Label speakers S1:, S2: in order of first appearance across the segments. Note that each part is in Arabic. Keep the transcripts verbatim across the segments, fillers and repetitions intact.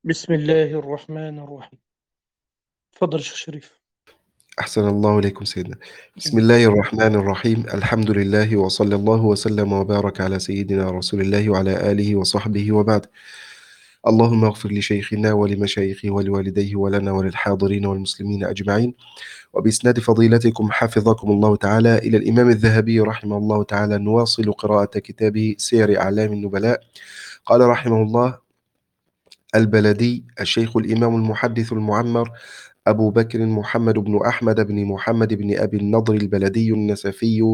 S1: بسم الله الرحمن الرحيم. اتفضل يا شيخ شريف.
S2: أحسن الله إليكم سيدنا. بسم
S1: جميل.
S2: الله الرحمن الرحيم، الحمد لله وصلى الله وسلم وبارك على سيدنا رسول الله وعلى آله وصحبه وبعد. اللهم اغفر لشيخنا ولمشايخه ولوالديه ولنا وللحاضرين والمسلمين أجمعين. وبإسناد فضيلتكم حفظكم الله تعالى إلى الإمام الذهبي رحمه الله تعالى نواصل قراءة كتابه سير أعلام النبلاء. قال رحمه الله: البلدي الشيخ الإمام المحدث المعمر أبو بكر محمد بن أحمد بن محمد بن أبي النضر البلدي النسفي،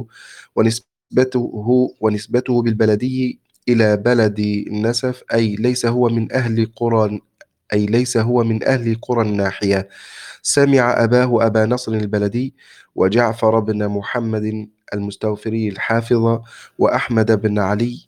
S2: ونسبته ونسبته بالبلدي إلى بلد النسف، أي ليس هو من أهل قرى أي ليس هو من أهل قرى الناحية. سمع أباه أبا نصر البلدي، وجعفر بن محمد المستوفري الحافظ، وأحمد بن علي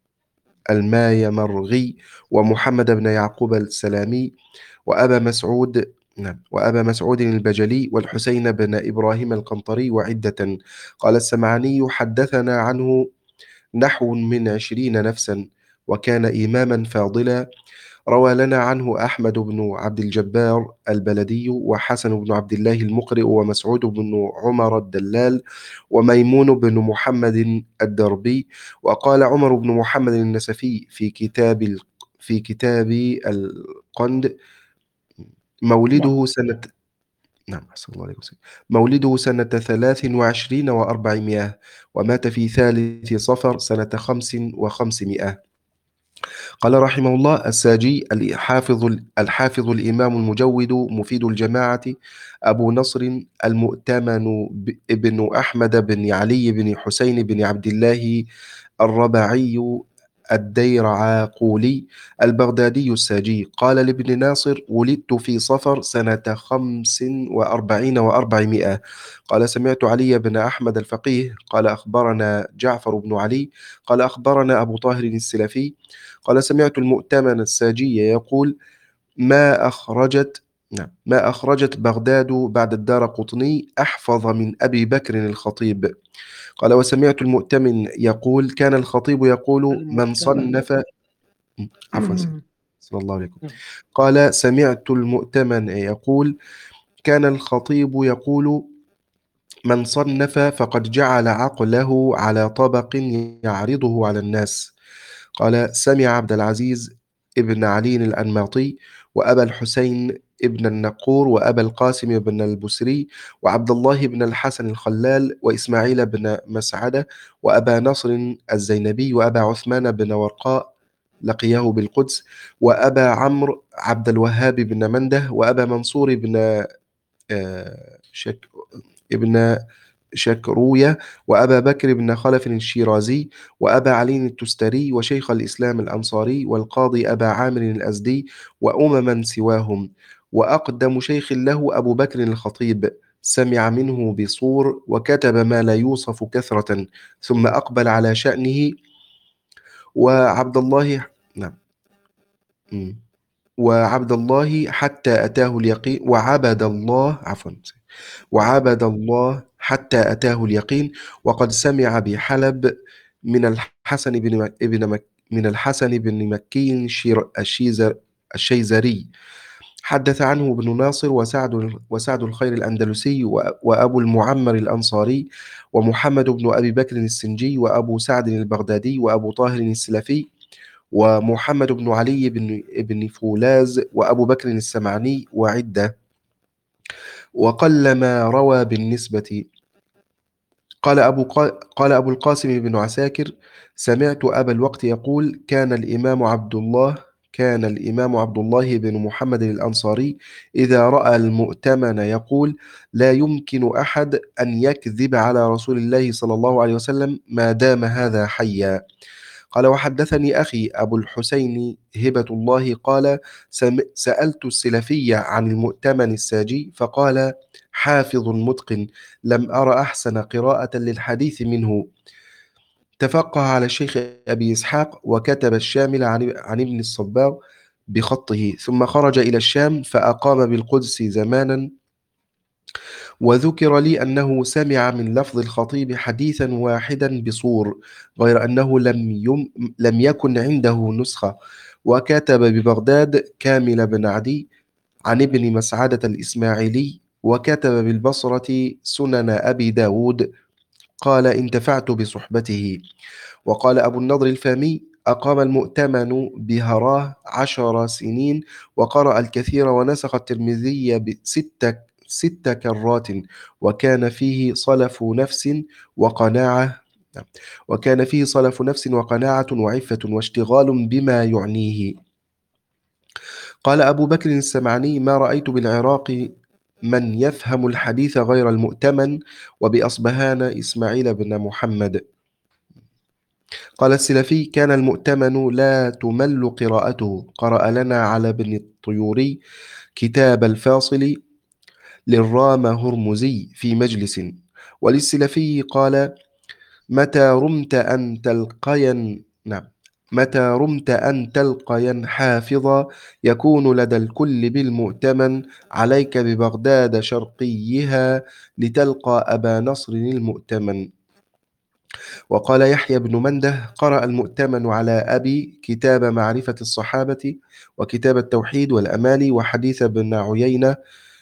S2: المايمرغي، ومحمد بن يعقوب السلامي، وأبا مسعود نعم وأبا مسعود البجلي، والحسين بن إبراهيم القنطري، وعدة. قال السمعاني: حدثنا عنه نحو من عشرين نفسا، وكان إماما فاضلا. روى لنا عنه أحمد بن عبد الجبار البلدي، وحسن بن عبد الله المقرئ، ومسعود بن عمر الدلال، وميمون بن محمد الدربي. وقال عمر بن محمد النسفي في كتاب ال- في كتاب القند:
S1: نعم.
S2: مولده سنة نعم أحسن الله عليكم سيدي. مولده سنة ثلاث وعشرين وأربعمائة، ومات في ثالث صفر سنة خمس وخمسمائة. قال رحمه الله: الساجي الحافظ الحافظ الإمام المجود مفيد الجماعة أبو نصر المؤتمن ب- ابن أحمد بن علي بن حسين بن عبد الله الرباعي الديرعاقولي البغدادي الساجي، قال لابن ناصر: ولدت في صفر سنة خمس وأربعين وأربعمائة. قال: سمعت علي بن أحمد الفقيه قال: أخبرنا جعفر بن علي قال: أخبرنا أبو طاهر السلفي قال: سمعت المؤتمن الساجي يقول: ما أخرجت نعم ما أخرجت بغداد بعد الدار قطني أحفظ من أبي بكر الخطيب. قال: وسمعت المؤتمن يقول: كان الخطيب يقول: من
S1: المؤتمن.
S2: صنف عفوا سيدي، صلى الله عليكم. قال: سمعت المؤتمن يقول: كان الخطيب يقول: من صنف فقد جعل عقله على طبق يعرضه على الناس. قال: سمع عبد العزيز ابن علي الأنماطي، وأبا الحسين ابن النقور، وأبا القاسم بن البسري، وعبد الله بن الحسن الخلال، وإسماعيل بن مسعدة، وأبا نصر الزينبي، وأبا عثمان بن ورقاء لقيه بالقدس، وأبا عمرو عبد الوهاب بن منده، وأبا منصور بن آه، شك ابن شكروية، وأبا بكر بن خلف الشيرازي، وأبا علي التستري، وشيخ الإسلام الأنصاري، والقاضي أبا عامر الأزدي، وأمما سواهم. وأقدم شيخ له أبو بكر الخطيب، سمع منه بصور، وكتب ما لا يوصف كثرة، ثم أقبل على شأنه. وعبد الله نعم مم. وعبد الله حتى أتاه اليقين وعبد الله عفوا وعبد الله حتى أتاه اليقين. وقد سمع بحلب من الحسن بن مك... ابن مك... من الحسن بن مكي الشير... الشيزر... الشيزري. حدث عنه ابن ناصر، وسعد وسعد الخير الأندلسي، و... وأبو المعمر الأنصاري، ومحمد بن أبي بكر السنجي، وأبو سعد البغدادي، وأبو طاهر السلفي، ومحمد بن علي بن ابن فولاز، وأبو بكر السمعاني، وعدة. وقلما روى بالنسبة. قال أبو, قا... قال أبو القاسم بن عساكر: سمعت أبا الوقت يقول: كان الإمام عبد الله كان الإمام عبد الله بن محمد الأنصاري إذا رأى المؤتمن يقول: لا يمكن أحد أن يكذب على رسول الله صلى الله عليه وسلم ما دام هذا حيا. قال: وحدثني أخي أبو الحسين هبة الله قال: سم... سألت السلفي عن المؤتمن الساجي، فقال: حافظ متقن، لم أر أحسن قراءة للحديث منه. تفقه على الشيخ أبي إسحاق، وكتب الشامل عن, عن ابن الصباغ بخطه، ثم خرج إلى الشام فأقام بالقدس زمانا. وذكر لي أنه سمع من لفظ الخطيب حديثا واحدا بصور، غير أنه لم, يم لم يكن عنده نسخة، وكتب ببغداد كامل بن عدي عن ابن مسعدة الإسماعيلي، وكتب بالبصرة سنن أبي داود. قال انتفعت بصحبته. وقال أبو النضر الفامي أقام المؤتمن بهراه عشر سنين، وقرأ الكثير، ونسخ الترمذي بست ست كرات، وكان فيه صلف نفس وقناعة نعم. وكان فيه صلف نفس وقناعة وعفة واشتغال بما يعنيه. قال أبو بكر السمعني ما رأيت بالعراق من يفهم الحديث غير المؤتمن، وبأصبهان إسماعيل بن محمد. قال السلفي كان المؤتمن لا تمل قراءته. قرأ لنا على ابن الطيوري كتاب الفاصل للرام هرمزي في مجلس. وللسلفي قال متى رمت أن تلقين نعم متى رمت أن تلقين حافظا يكون لدى الكل بالمؤتمن، عليك ببغداد شرقيها لتلقى أبا نصر المؤتمن. وقال يحيى بن منده قرأ المؤتمن على أبي كتاب معرفة الصحابة، وكتاب التوحيد والأمالي، وحديث ابن عيينة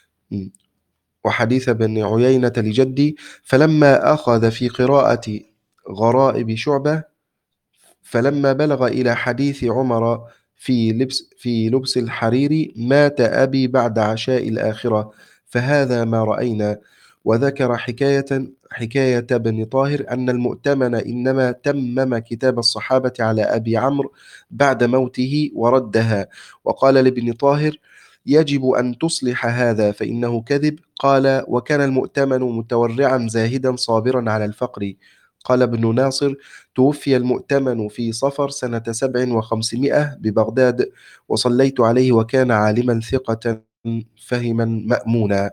S2: وحديث ابن عيينة لجدي. فلما أخذ في قراءة غرائب شعبة فلما بلغ إلى حديث عمر في لبس في لبس الحرير مات أبي بعد عشاء الآخرة، فهذا ما رأينا. وذكر حكاية حكاية بن طاهر أن المؤتمن إنما تمم كتاب الصحابة على أبي عمرو بعد موته وردها. وقال لابن طاهر يجب أن تصلح هذا فإنه كذب. قال وكان المؤتمن متورعا زاهدا صابرا على الفقر. قال ابن ناصر توفي المؤتمن في صفر سنة سبع وخمسمائة ببغداد، وصليت عليه وكان عالما ثقة فهما مأمونا.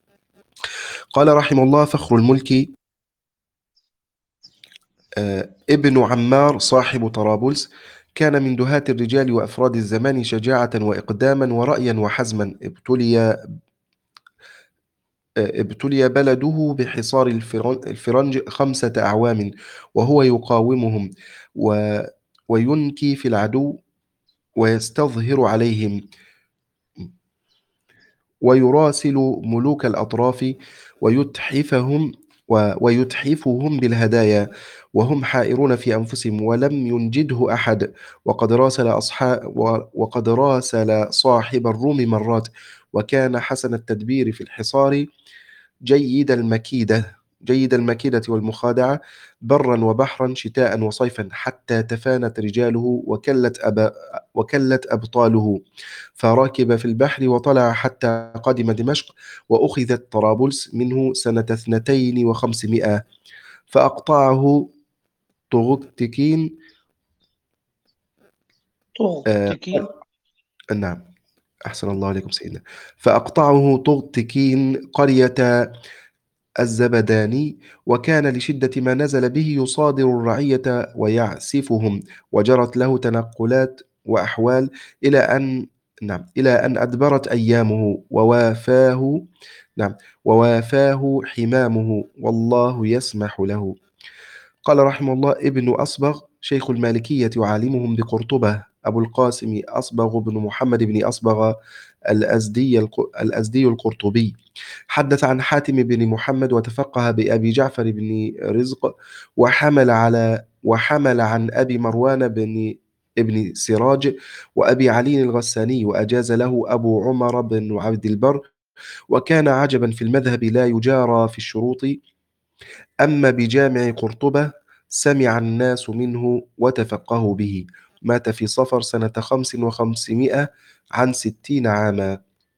S2: قال رحمه الله فخر الملك آه، ابن عمار صاحب طرابلس كان من دهاة الرجال وأفراد الزمان شجاعة وإقداما ورأيا وحزما. ابتلي ابتلي بلده بحصار الفرن- الفرنج خمسة أعوام، وهو يقاومهم و وينكي في العدو ويستظهر عليهم، ويراسل ملوك الأطراف ويتحفهم و- ويتحفهم بالهدايا، وهم حائرون في أنفسهم، ولم ينجده أحد. وقد راسل أصحاب وقد راسل صاحب الروم مرات، وكان حسن التدبير في الحصار، جيد المكيدة جيد المكيدة والمخادعة، برا وبحرا، شتاء وصيفا، حتى تفانت رجاله وكلت أبا وكلت أبطاله، فركب في البحر وطلع حتى قدم دمشق، وأخذت طرابلس منه سنة اثنتين وخمسمائة، فأقطعه طغتكين. آه
S1: تغتكين.
S2: نعم، أحسن الله عليكم سيدنا. فأقطعه طغتكين قرية الزبداني، وكان لشدة ما نزل به يصادر الرعية ويعسفهم، وجرت له تنقلات وأحوال إلى أن نعم إلى أن أدبرت أيامه ووافاه نعم ووافاه حمامه، والله يسمح له. قال رحمه الله ابن أصبغ شيخ المالكية وعالمهم بقرطبة، أبو القاسم أصبغ بن محمد بن أصبغ الأزدي الق- الأزدي القرطبي، حدث عن حاتم بن محمد، وتفقه بأبي جعفر بن رزق، وحمل على وحمل عن أبي مروان بن ابن سراج وأبي علي الغساني، وأجاز له أبو عمر بن عبد البر، وكان عجبا في المذهب لا يجارى في الشروط. أما بجامع قرطبة سمع الناس منه وتفقهوا به. مات في صفر سنة خمس وخمسمائة عن ستين عاما.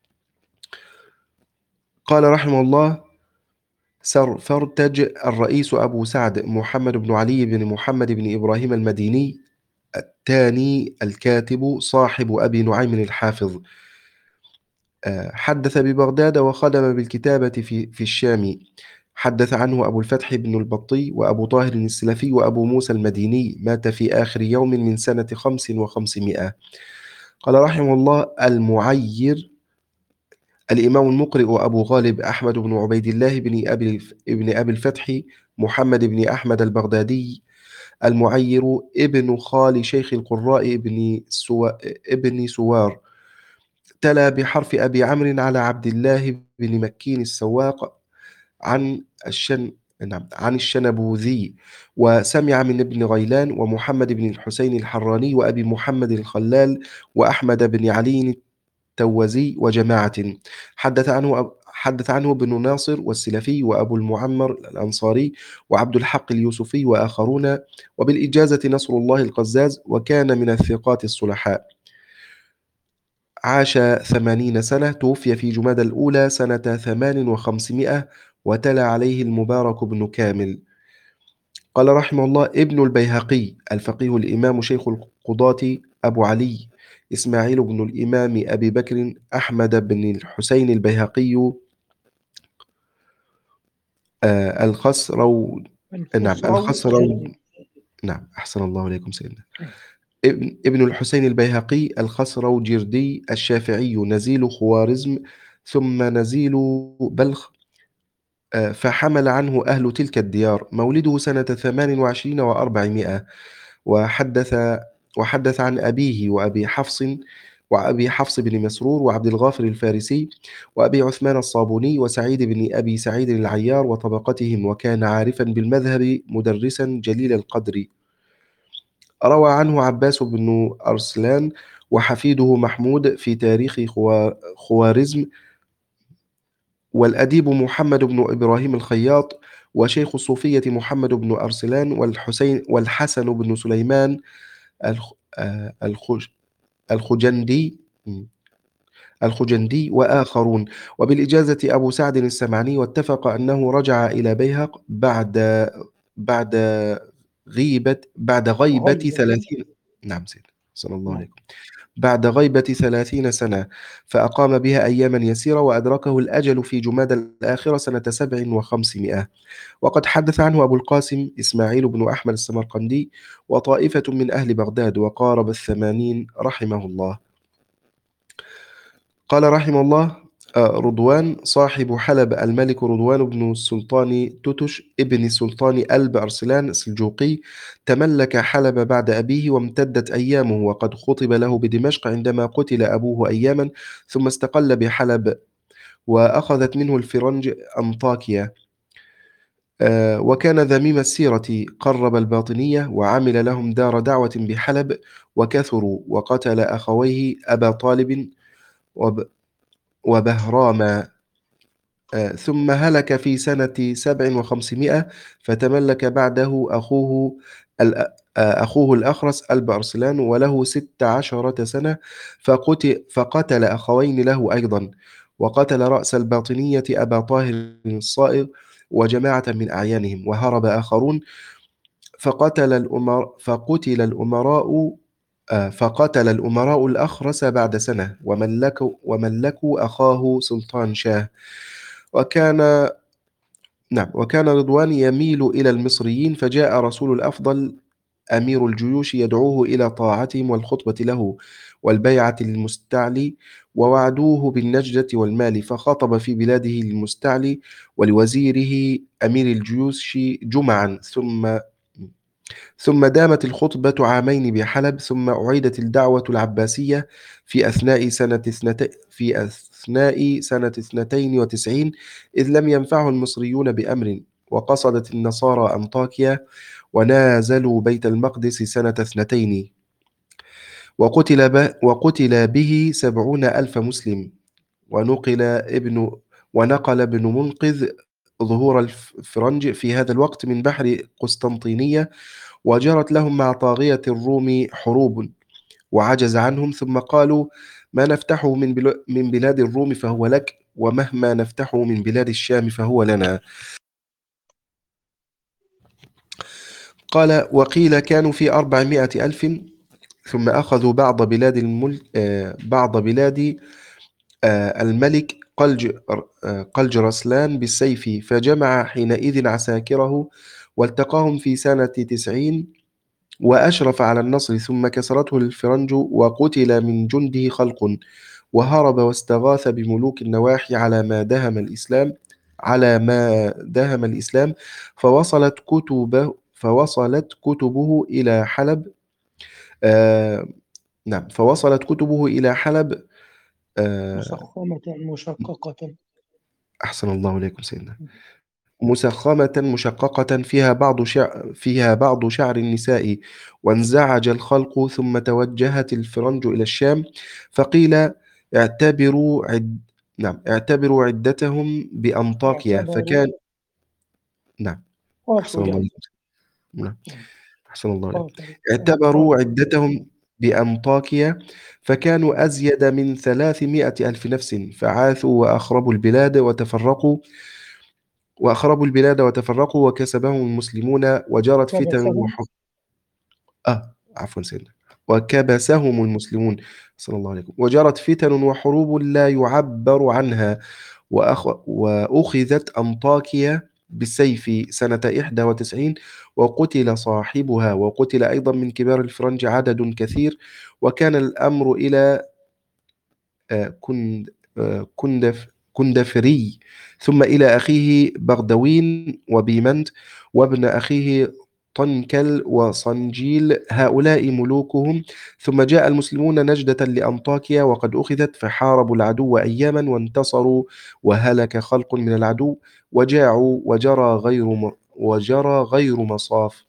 S2: قال رحمه الله سر فرتج الرئيس أبو سعد محمد بن علي بن محمد بن إبراهيم المديني الثاني الكاتب صاحب أبي نعيم الحافظ، آه، حدث ببغداد وخدم بالكتابة في في الشام. حدث عنه أبو الفتح بن البطي وأبو طاهر السلفي وأبو موسى المديني، مات في آخر يوم من سنة خمس وخمسمائة. قال رحمه الله المعير الإمام المقرئ أبو غالب أحمد بن عبيد الله بن أبي ابن أبي الفتح محمد بن أحمد البغدادي المعير ابن خال شيخ القراء ابن, سو... ابن سوار، تلا بحرف أبي عمرو على عبد الله بن مكين السواق عن الشن نعم عن الشنبوذي، وسمع من ابن غيلان ومحمد بن الحسين الحراني وأبي محمد الخلال وأحمد بن علي التوزي وجماعة. حدث عنه حدث عنه ابن ناصر والسلفي وأبو المعمر الأنصاري وعبد الحق اليوسفي وآخرون، وبالإجازة نصر الله القزاز، وكان من الثقات الصلحاء. عاش ثمانين سنة، توفي في جمادى الأولى سنة ثمان وخمسمائة، وتلا عليه المبارك بن كامل. قال رحمه الله: ابن البيهقي الفقيه الإمام شيخ القضاة أبو علي إسماعيل بن الإمام أبي بكر أحمد بن الحسين البيهقي آه الخسرو نعم الخسرو
S1: الخسروي.
S2: نعم أحسن الله عليكم سيدنا. ابن, ابن الحسين البيهقي الخسروجردي الشافعي، نزيل خوارزم ثم نزيل بلخ، آه، فحمل عنه أهل تلك الديار. مولده سنة ثمان وعشرين وأربعمائة. وحدث وحدث عن أبيه وأبي حفص وأبي حفص بن مسرور وعبد الغافر الفارسي وأبي عثمان الصابوني وسعيد بن أبي سعيد العيار وطبقتهم، وكان عارفا بالمذهب مدرسا جليل القدر. روى عنه عباس بن أرسلان وحفيده محمود في تاريخ خوا- خوارزم، والأديب محمد بن إبراهيم الخياط، وشيخ الصوفية محمد بن أرسلان والحسين والحسن بن سليمان الخ... آه، الخج... الخجندي الخجندي وآخرون، وبالإجازة أبو سعد السمعاني. واتفق أنه رجع إلى بيهق بعد بعد غيبة بعد غيبة
S1: غيبة.
S2: ثلاثين نعم سيد صلى الله
S1: نعم.
S2: عليه بعد غيبة ثلاثين سنة، فأقام بها أياما يسيرة، وأدركه الأجل في جمادى الآخرة سنة سبع وخمسمائة. وقد حدث عنه أبو القاسم إسماعيل بن أحمد السمرقندي وطائفة من أهل بغداد، وقارب الثمانين رحمه الله. قال رحمه الله: آه، رضوان صاحب حلب الملك رضوان بن السلطان توتش ابن السلطان ألب أرسلان السلجوقي، تملك حلب بعد أبيه، وامتدت أيامه، وقد خطب له بدمشق عندما قتل أبوه أياما، ثم استقل بحلب، وأخذت منه الفرنج أنطاكيا. آه، وكان ذميم السيرة، قرب الباطنية، وعمل لهم دار دعوة بحلب، وكثروا، وقتل أخويه أبا طالب وب- وبهرام. آه، ثم هلك في سنة سبع وخمسمائة، فتملك بعده أخوه الأ- آه، أخوه الأخرس ألب أرسلان، وله ست عشرة سنة، فقتل, فقتل أخوين له أيضا، وقتل رأس الباطنية أبا طاهر الصائغ وجماعة من أعيانهم، وهرب آخرون، فقتل الأمر فقتل الأمراء آه، فقتل الأمراء الأخرس بعد سنة، وملكوا وملكوا أخاه سلطان شاه. وكان نعم وكان رضوان يميل إلى المصريين، فجاء رسول الأفضل أمير الجيوش يدعوه إلى طاعتهم والخطبة له والبيعة للمستعلي، ووعدوه بالنجدة والمال، فخطب في بلاده للمستعلي ولوزيره أمير الجيوش جمعا، ثم ثم دامت الخطبة عامين بحلب، ثم أعيدت الدعوة العباسية في أثناء سنة اثنتي في أثناء سنة اثنتين وتسعين، إذ لم ينفعه المصريون بأمر، وقصدت النصارى أنطاكيا، ونازلوا بيت المقدس سنة اثنتين، وقتل, به وقتل به سبعون ألف مسلم. ونقل ابن ونقل ابن منقذ ظهور الفرنج في هذا الوقت من بحر قسطنطينية، وجرت لهم مع طاغية الروم حروب، وعجز عنهم، ثم قالوا: ما نفتحه من بل- من بلاد الروم فهو لك، ومهما نفتحه من بلاد الشام فهو لنا. قال: وقيل كانوا في أربعمائة ألف، ثم أخذوا بعض بلاد الملك آه، بعض بلاد آه، الملك قلج آه، قلج رسلان بالسيف، فجمع حينئذ عساكره، والتقاهم في سنة تسعين، وأشرف على النصر، ثم كسرته الفرنج، وقتل من جنده خلق، وهرب واستغاث بملوك النواحي على ما دهم الإسلام على ما دهم الإسلام فوصلت كتبه فوصلت كتبه إلى حلب. آه نعم، فوصلت كتبه إلى حلب. آه
S1: مسخمة مشققة.
S2: أحسن الله إليكم سيدنا. مسخمة مشققة فيها بعض شع فيها بعض شعر النساء. وانزعج الخلق ثم توجهت الفرنج إلى الشام. فقيل اعتبروا عد نعم اعتبروا عدتهم بأنطاكيا فكان.
S1: اعتبروا.
S2: نعم.
S1: قاف
S2: أحسن الله
S1: وجيم.
S2: إليكم. نعم. أحسن الله إليكم.
S1: قاف. نعم
S2: اعتبروا
S1: قاف.
S2: عدتهم بأنطاكيا فكانوا أزيد من ثلاثمائة ألف نفس فعاثوا وأخربوا البلاد وتفرقوا وأخربوا البلاد وتفرقوا وكسبهم المسلمون وجرت فتن
S1: وكبسهم.
S2: وحروب. آه عفوا سيدنا. وكبسهم المسلمون صلى الله عليه وسلم وجرت فتن وحروب لا يعبر عنها. وأخ... وأخذت أنطاكيا بالسيف سنة إحدى وتسعين وقتل صاحبها وقتل أيضا من كبار الفرنج عدد كثير. وكان الأمر إلى آه، كند آه، كندف كندفري ثم إلى أخيه بغدوين وبيمنت وابن أخيه طنكل وصنجيل هؤلاء ملوكهم. ثم جاء المسلمون نجدة لأنطاكيا وقد أخذت فحاربوا العدو أياما وانتصروا وهلك خلق من العدو وجاعوا وجرى غير م... وجرى غير مصاف.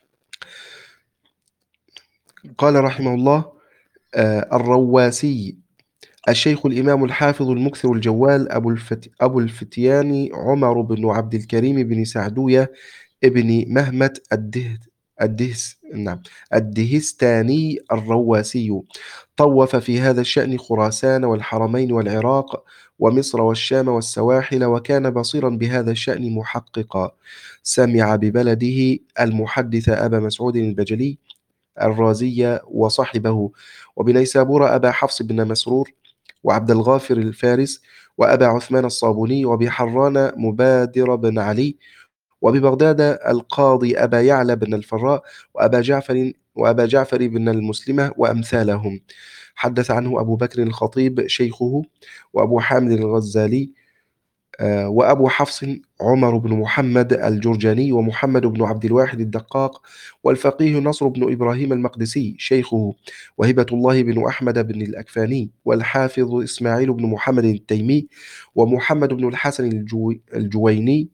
S2: قال رحمه الله آه، الرواسي الشيخ الإمام الحافظ المكثر الجوال أبو, الفت... أبو الفتيان عمر بن عبد الكريم بن سعدوية ابن مهمت الده... الدهس نعم الدهستاني الرواسي. طوف في هذا الشأن خراسان والحرمين والعراق ومصر والشام والسواحل وكان بصيرا بهذا الشأن محققا. سمع ببلده المحدث أبا مسعود البجلي الرازي وصحبه وبنيسابور أبا حفص بن مسرور وعبد الغافر الفارس وأبا عثمان الصابوني وبحران مبادر بن علي وببغداد القاضي أبا يعلى بن الفراء وأبا جعفر وأبا جعفر بن المسلمة وأمثالهم. حدث عنه أبو بكر الخطيب شيخه وأبو حامد الغزالي آه، وأبو حفص عمر بن محمد الجرجاني ومحمد بن عبد الواحد الدقاق والفقيه نصر بن إبراهيم المقدسي شيخه وهبة الله بن أحمد بن الأكفاني والحافظ إسماعيل بن محمد التيمي ومحمد بن الحسن الجو الجويني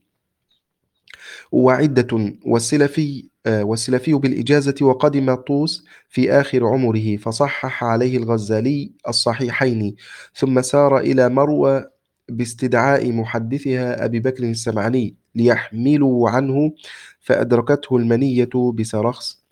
S2: وعدة والسلفي آه، والسلفي بالإجازة وقدم طوس في آخر عمره فصحح عليه الغزالي الصحيحين ثم سار إلى مروى باستدعاء محدثها أبي بكر السمعني ليحملوا عنه فأدركته المنية بسرخس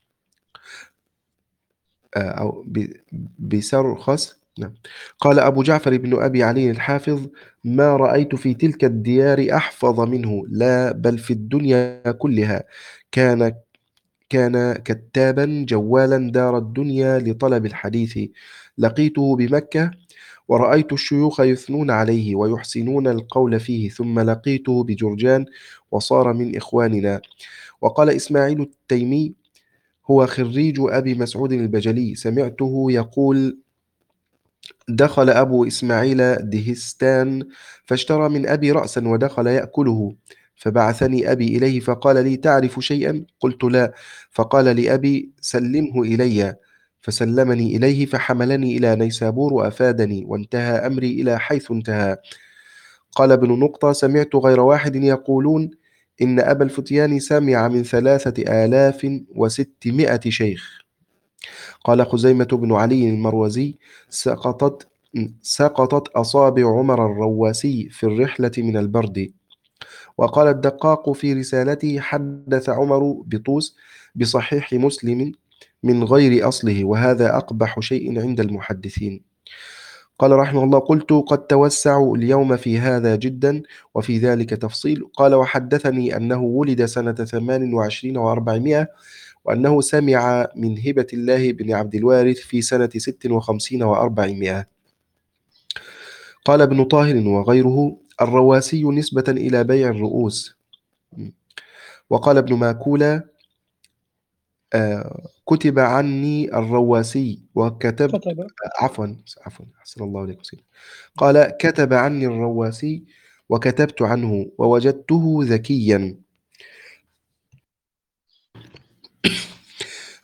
S2: آه، أو ب- بسرخس نعم. قال أبو جعفر بن أبي علي الحافظ ما رأيت في تلك الديار أحفظ منه لا بل في الدنيا كلها. كان كان كتابا جوالا دار الدنيا لطلب الحديث. لقيته بمكة ورأيت الشيوخ يثنون عليه ويحسنون القول فيه ثم لقيته بجرجان وصار من إخواننا. وقال إسماعيل التيمي هو خريج أبي مسعود البجلي سمعته يقول دخل أبو إسماعيل دهستان فاشترى من أبي رأسا ودخل يأكله فبعثني أبي إليه فقال لي تعرف شيئا؟ قلت لا. فقال لأبي سلمه إلي فسلمني إليه فحملني إلى نيسابور وأفادني وانتهى أمري إلى حيث انتهى. قال ابن نقطة سمعت غير واحد يقولون إن أبا الفتيان سمع من ثلاثة آلاف وستمائة شيخ. قال خزيمة بن علي المروزي سقطت سقطت أصابع عمر الرواسي في الرحلة من البرد. وقال الدقاق في رسالته حدث عمر بطوس بصحيح مسلم من غير أصله وهذا أقبح شيء عند المحدثين. قال رحمه الله قلت قد توسعوا اليوم في هذا جدا وفي ذلك تفصيل. قال وحدثني أنه ولد سنة ثمان وعشرين وأربعمائة وأنه سمع من هبة الله بن عبد الوارث في سنة ست وخمسين وأربعمائة. قال ابن طاهر وغيره الرواسي نسبة إلى بيع الرؤوس. وقال ابن ماكولة آه، كتب عني الرواسي وكتبت
S1: كتب.
S2: عفوا عفوا أحسن الله عليكم سيدي. قال كتب عني الرواسي وكتبت عنه ووجدته ذكيا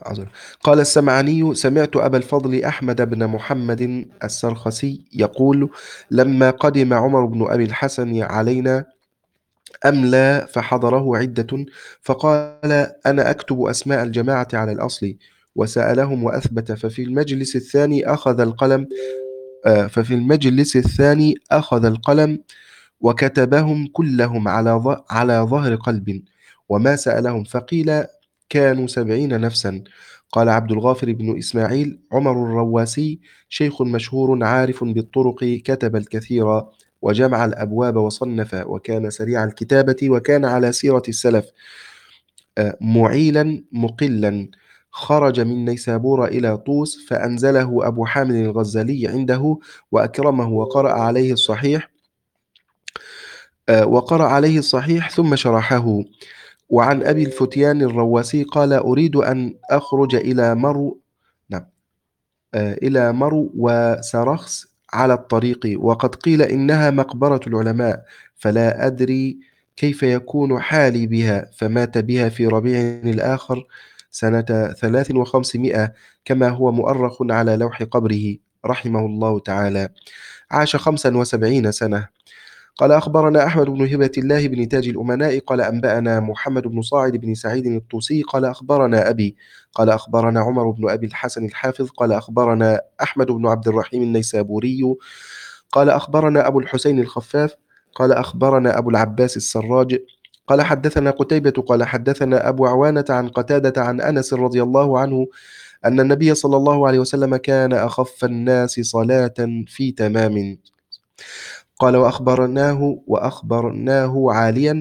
S2: قال السمعاني: سمعت أبا الفضل أحمد بن محمد السرخسي يقول: لما قدم عمر بن أبي الحسن علينا أملى فحضره عدة، فقال: أنا أكتب أسماء الجماعة على الأصل، وسألهم وأثبت. ففي المجلس الثاني أخذ القلم آه، ففي المجلس الثاني أخذ القلم وكتبهم كلهم على ظ- على ظهر قلب، وما سألهم، فقيل: كانوا سبعين نفسا. قال عبد الغافر بن إسماعيل: عمر الرواسي شيخ مشهور عارف بالطرق، كتب الكثير وجمع الأبواب وصنف، وكان سريع الكتابة، وكان على سيرة السلف، آه، معيلا مقلا. خرج من نيسابور إلى طوس، فأنزله أبو حامد الغزالي عنده، وأكرمه وقرأ عليه الصحيح آه، وقرأ عليه الصحيح ثم شرحه. وعن أبي الفتيان الرواسي قال: أريد أن أخرج إلى مرو نعم آه، إلى مرو وسرخس على الطريق، وقد قيل إنها مقبرة العلماء، فلا أدري كيف يكون حالي بها. فمات بها في ربيع الآخر سنة ثلاث وخمسمائة، كما هو مؤرخ على لوح قبره رحمه الله تعالى. عاش خمسا وسبعين سنة. قال أخبرنا أحمد بن هبة الله بن تاج الأمناء قال أنبأنا محمد بن صاعد بن سعيد الطوسي قال أخبرنا أبي قال أخبرنا عمر بن أبي الحسن الحافظ قال أخبرنا أحمد بن عبد الرحيم النيسابوري قال أخبرنا أبو الحسين الخفاف قال أخبرنا أبو العباس السراج قال حدثنا قتيبة قال حدثنا أبو عوانة عن قتادة عن أنس رضي الله عنه أن النبي صلى الله عليه وسلم كان أخف الناس صلاة في تمام. قال وأخبرناه وأخبرناه عاليا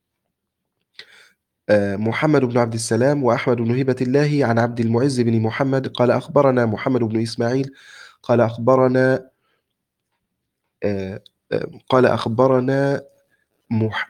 S2: آه، محمد بن عبد السلام وأحمد بن هبة الله عن عبد المعز بن محمد قال أخبرنا محمد بن إسماعيل قال أخبرنا آه، آه، قال أخبرنا مح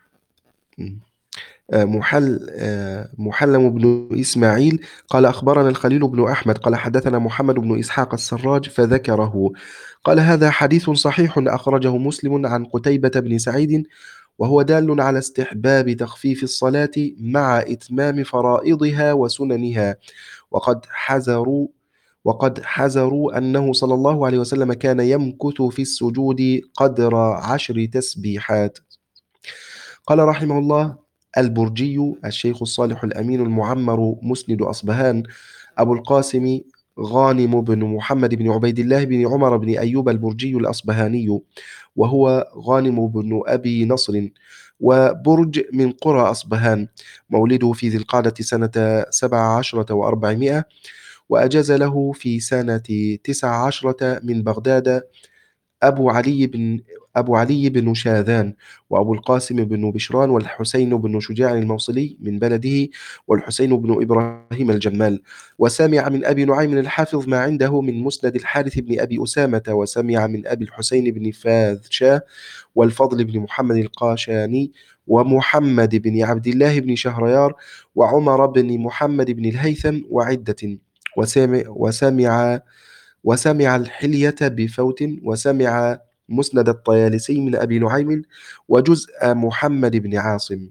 S2: آه، محل آه، محلم بن إسماعيل قال أخبرنا الخليل بن أحمد قال حدثنا محمد بن إسحاق السراج فذكره. قال هذا حديث صحيح أخرجه مسلم عن قتيبة بن سعيد، وهو دال على استحباب تخفيف الصلاة مع إتمام فرائضها وسننها. وقد حذروا وقد حذروا أنه صلى الله عليه وسلم كان يمكث في السجود قدر عشر تسبيحات. قال رحمه الله: البرجي الشيخ الصالح الأمين المعمر مسند أصبهان أبو القاسم غانم بن محمد بن عبيد الله بن عمر بن أيوب البرجي الأصبهاني، وهو غانم بن أبي نصر، وبرج من قرى أصبهان. مولده في ذي القعدة سنة سبع عشرة وأربعمائة، وأجاز له في سنة تسع عشرة من بغداد أبو علي بن أبو علي بن شاذان، وأبو القاسم بن بشران، والحسين بن شجاع الموصلي من بلده، والحسين بن إبراهيم الجمال. وسمع من أبي نعيم الحافظ ما عنده من مسند الحارث بن أبي أسامة، وسمع من أبي الحسين بن فاذشاه، والفضل بن محمد القاشاني، ومحمد بن عبد الله بن شهريار، وعمر بن محمد بن الهيثم، وعدة. وسمع, وسمع وسمع الحلية بفوت، وسمع مسند الطيالسي من أبي نعيم، وجزء محمد بن عاصم.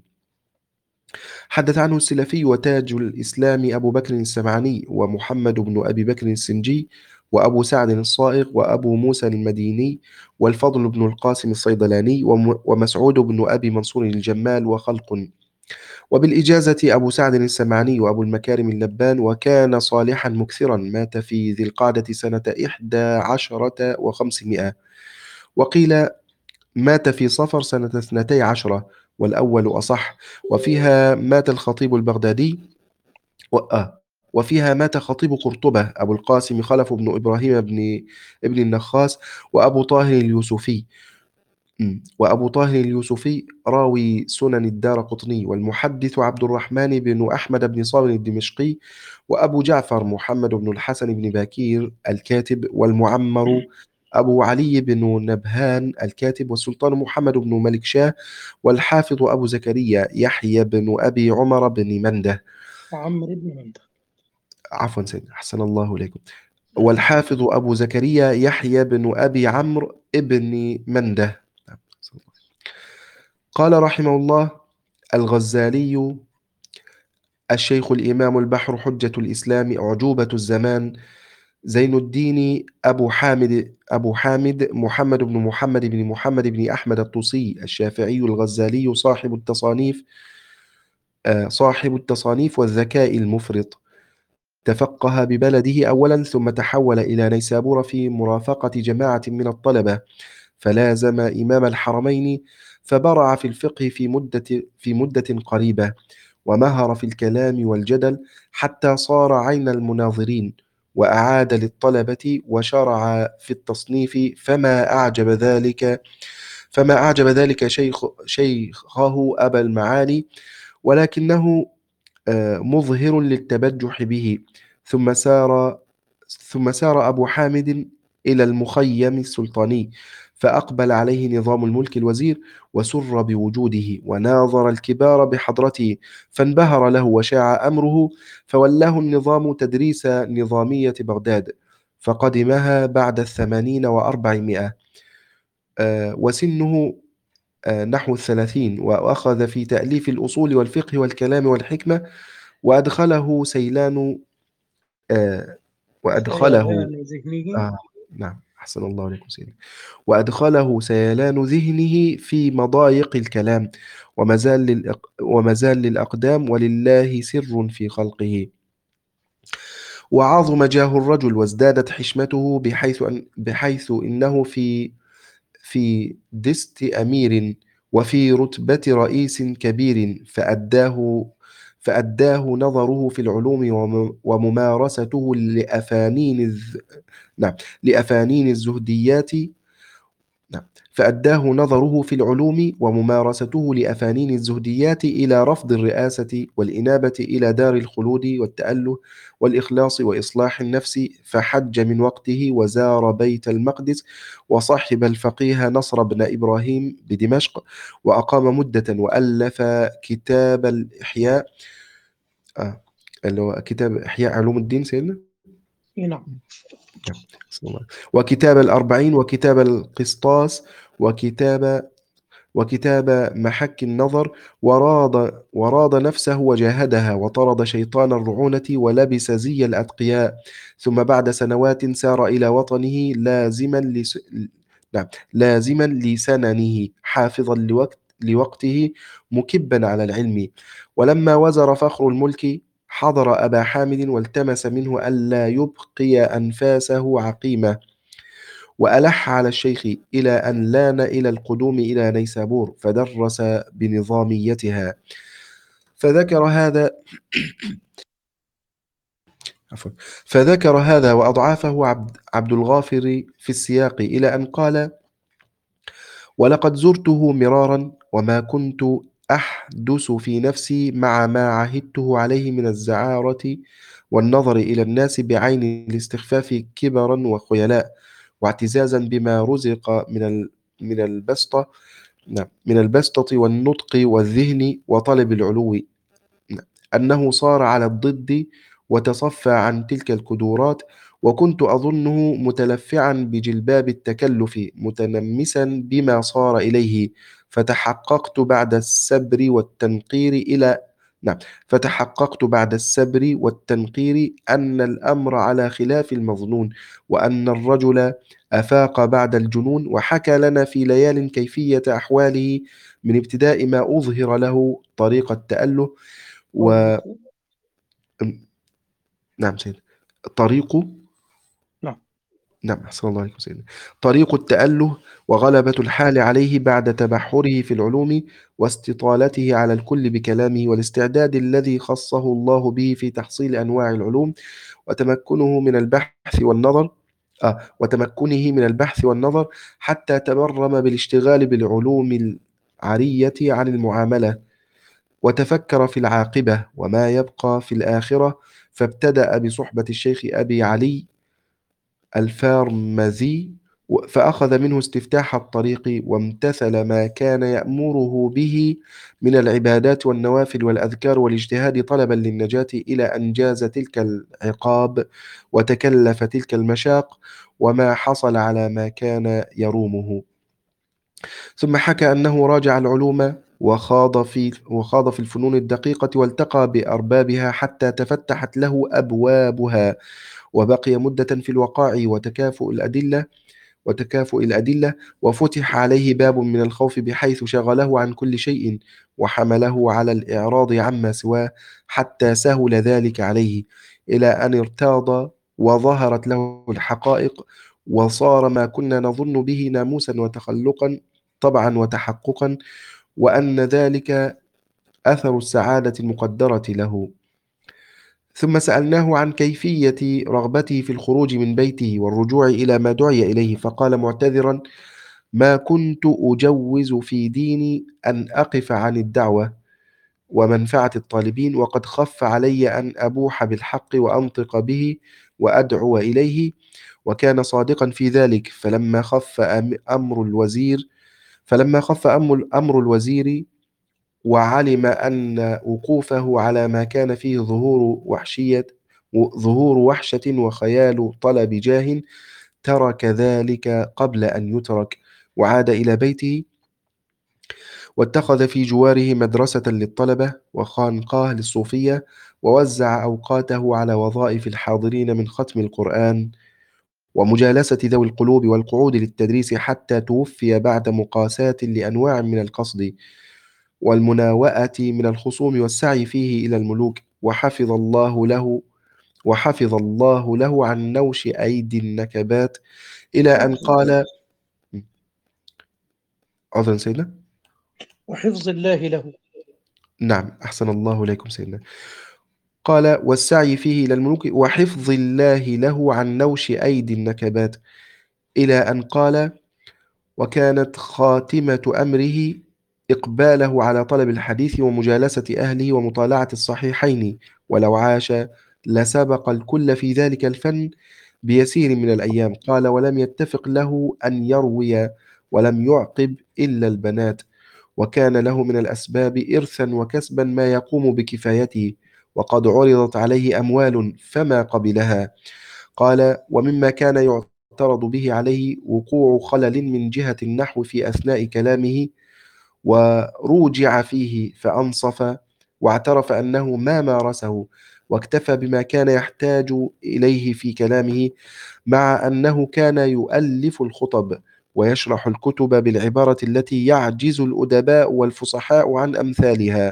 S2: حدث عنه السلفي وتاج الإسلام أبو بكر السمعاني، ومحمد بن أبي بكر السنجي، وأبو سعد الصائغ، وأبو موسى المديني، والفضل بن القاسم الصيدلاني، وم- ومسعود بن أبي منصور الجمال، وخلق. وبالإجازة أبو سعد السمعاني وأبو المكارم اللبان، وكان صالحا مكثرا، مات في ذي القعدة سنة إحدى عشرة وخمسمائة، وقيل مات في صفر سنة اثنتي عشرة، والأول أصح. وفيها مات الخطيب البغدادي و... آه وفيها مات خطيب قرطبة أبو القاسم خلف بن إبراهيم بن ابن النخاس، وأبو طاهر اليوسفي مم. وأبو طاهر اليوسفي راوي سنن الدار قطني، والمحدث عبد الرحمن بن أحمد بن صابر الدمشقي، وأبو جعفر محمد بن الحسن بن باكير الكاتب، والمعمر أبو علي بن نبهان الكاتب، والسلطان محمد بن ملك شاه، والحافظ أبو زكريا يحيى بن أبي عمر بن منده.
S1: وعمرو بن منده.
S2: عفوا سيدنا، أحسن الله إليكم. والحافظ أبو زكريا يحيى بن أبي عمرو ابن منده. قال رحمه الله: الغزالي الشيخ الإمام البحر حجة الإسلام أعجوبة الزمان زين الدين أبو حامد أبو حامد محمد بن محمد بن محمد بن أحمد الطوسي الشافعي الغزالي صاحب التصانيف آه، صاحب التصانيف والذكاء المفرط. تفقه ببلده أولا ثم تحول إلى نيسابور في مرافقة جماعة من الطلبة، فلازم إمام الحرمين، فبرع في الفقه في مدة في مدة قريبة، ومهر في الكلام والجدل حتى صار عين المناظرين، وأعاد للطلبة وشرع في التصنيف، فما أعجب ذلك فما أعجب ذلك شيخ شيخه أبا المعالي، ولكنه آه، مظهر للتبجح به. ثم سار ثم سار أبو حامد إلى المخيم السلطاني، فأقبل عليه نظام الملك الوزير، وسر بوجوده وناظر الكبار بحضرته، فانبهر له وشاع أمره، فولاه النظام تدريس نظامية بغداد، فقدمها بعد الثمانين وأربعمائة، آه، وسنه آه، نحو الثلاثين، وأخذ في تأليف الأصول والفقه والكلام والحكمة، وأدخله سيلان آه، وأدخله
S1: سيلان ذهنه.
S2: آه نعم أحسن الله عليكم سيدي. وأدخله سيلان ذهنه في مضايق الكلام، ومزال للأق... ومزال للأقدام، ولله سر في خلقه. وعظم جاه الرجل وازدادت حشمته، بحيث أن... بحيث إنه في في دست أمير، وفي رتبة رئيس كبير، فأداه فأداه نظره في العلوم وم- وممارسته لأفانين الز... نعم لأفانين الزهديات. نعم فأداه نظره في العلوم وممارسته لأفانين الزهديات إلى رفض الرئاسة والإنابة إلى دار الخلود والتأله والإخلاص وإصلاح النفس، فحج من وقته وزار بيت المقدس، وصحب الفقيه نصر بن إبراهيم بدمشق، وأقام مدة، وألف كتاب الإحياء آه اللي هو كتاب إحياء علوم الدين سيدنا.
S1: إي نعم.
S2: نعم. بسم الله. وكتاب الأربعين، وكتاب القسطاس، وكتاب وكتاب محك النظر، وراد وراد نفسه وجاهدها، وطرد شيطان الرعونة، ولبس زي الأتقياء. ثم بعد سنوات سار إلى وطنه لازما لس... نعم لازما لسننه، حافظا لوقت لوقته، مكبا على العلم. ولما وزر فخر الملك حضر أبا حامد، والتمس منه ألا يبقي أنفاسه عقيمة، وألح على الشيخ إلى أن لان إلى القدوم إلى نيسابور، فدرس بنظاميتها. فذكر هذا عفوا فذكر هذا وأضعافه عبد, عبد الغافر في السياق، إلى أن قال: ولقد زرته مرارا، وما كنت أحدث في نفسي مع ما عهدته عليه من الزعارة والنظر إلى الناس بعين الاستخفاف كبرا وخيلاء، واعتزازا بما رزق من ال- من البسطة نعم من البسطة والنطق والذهن وطلب العلو، أنه صار على الضد، وتصفى عن تلك الكدورات، وكنت أظنه متلفعا بجلباب التكلف، متنمسا بما صار إليه. فتحققت بعد السبر والتنقير إلى نعم فتحققت بعد السبر والتنقير أن الأمر على خلاف المظنون، وأن الرجل أفاق بعد الجنون، وحكى لنا في ليال كيفية أحواله، من ابتداء ما أظهر له طريق التأله و
S1: طريق.
S2: نعم سيدي. طريق
S1: نعم.
S2: نعم أحسن الله عليكم سيدي. طريق التأله، وغلبة الحال عليه بعد تبحره في العلوم، واستطالته على الكل بكلامه، والاستعداد الذي خصه الله به في تحصيل أنواع العلوم، وتمكنه من البحث والنظر آه وتمكنه من البحث والنظر حتى تبرم بالاشتغال بالعلوم العارية عن المعاملة، وتفكر في العاقبة وما يبقى في الآخرة. فابتدأ بصحبة الشيخ أبي علي الفارمزي، و- فأخذ منه استفتاح الطريق، وامتثل ما كان يأمره به من العبادات والنوافل والأذكار والاجتهاد طلبا للنجاة، إلى أن جاز تلك العقاب، وتكلف تلك المشاق، وما حصل على ما كان يرومه. ثم حكى أنه راجع العلوم وخاض في وخاض في الفنون الدقيقة والتقى بأربابها حتى تفتحت له أبوابها، وبقي مدة في الوقاع وتكافؤ الأدلة وتكافؤ الأدلة، وفتح عليه باب من الخوف بحيث شغله عن كل شيء وحمله على الإعراض عما سواه حتى سهل ذلك عليه، إلى أن ارتاض وظهرت له الحقائق، وصار ما كنا نظن به ناموسا وتخلقا طبعا وتحققا، وأن ذلك أثر السعادة المقدرة له. ثم سألناه عن كيفية رغبته في الخروج من بيته والرجوع إلى ما دعي إليه، فقال معتذرا: ما كنت أجوز في ديني أن أقف عن الدعوة ومنفعة الطالبين، وقد خف علي أن أبوح بالحق وأنطق به وأدعو إليه، وكان صادقا في ذلك. فلما خف أم- أمر الوزير فلما خف أمر أمر الوزير وعلم أن وقوفه على ما كان فيه ظهور وحشية ظهور وحشة وخيال طلب جاه، ترك ذلك قبل أن يترك، وعاد إلى بيته، واتخذ في جواره مدرسة للطلبة وخانقاه للصوفية، ووزع أوقاته على وظائف الحاضرين من ختم القرآن ومجالسة ذوي القلوب والقعود للتدريس، حتى توفي بعد مقاساة لأنواع من القصد والمناوئة من الخصوم والسعي فيه إلى الملوك، وحفظ الله له وحفظ الله له عن نوش أيدي النكبات، إلى أن
S1: وحفظ الله
S2: قال. عذرا سيدنا.
S1: وحفظ الله له.
S2: نعم، أحسن الله إليكم سيدنا. قال: والسعي فيه إلى الملوك وحفظ الله له عن نوش أيدي النكبات، إلى أن قال: وكانت خاتمة أمره إقباله على طلب الحديث ومجالسة أهله ومطالعة الصحيحين، ولو عاش لسبق الكل في ذلك الفن بيسير من الأيام. قال: ولم يتفق له أن يروي ولم يعقب إلا البنات، وكان له من الأسباب إرثا وكسبا ما يقوم بكفايته، وقد عرضت عليه أموال فما قبلها. قال: ومما كان يعترض به عليه وقوع خلل من جهة النحو في أثناء كلامه، وروجع فيه فأنصف واعترف أنه ما مارسه، واكتفى بما كان يحتاج إليه في كلامه، مع أنه كان يؤلف الخطب ويشرح الكتب بالعبارة التي يعجز الأدباء والفصحاء عن أمثالها.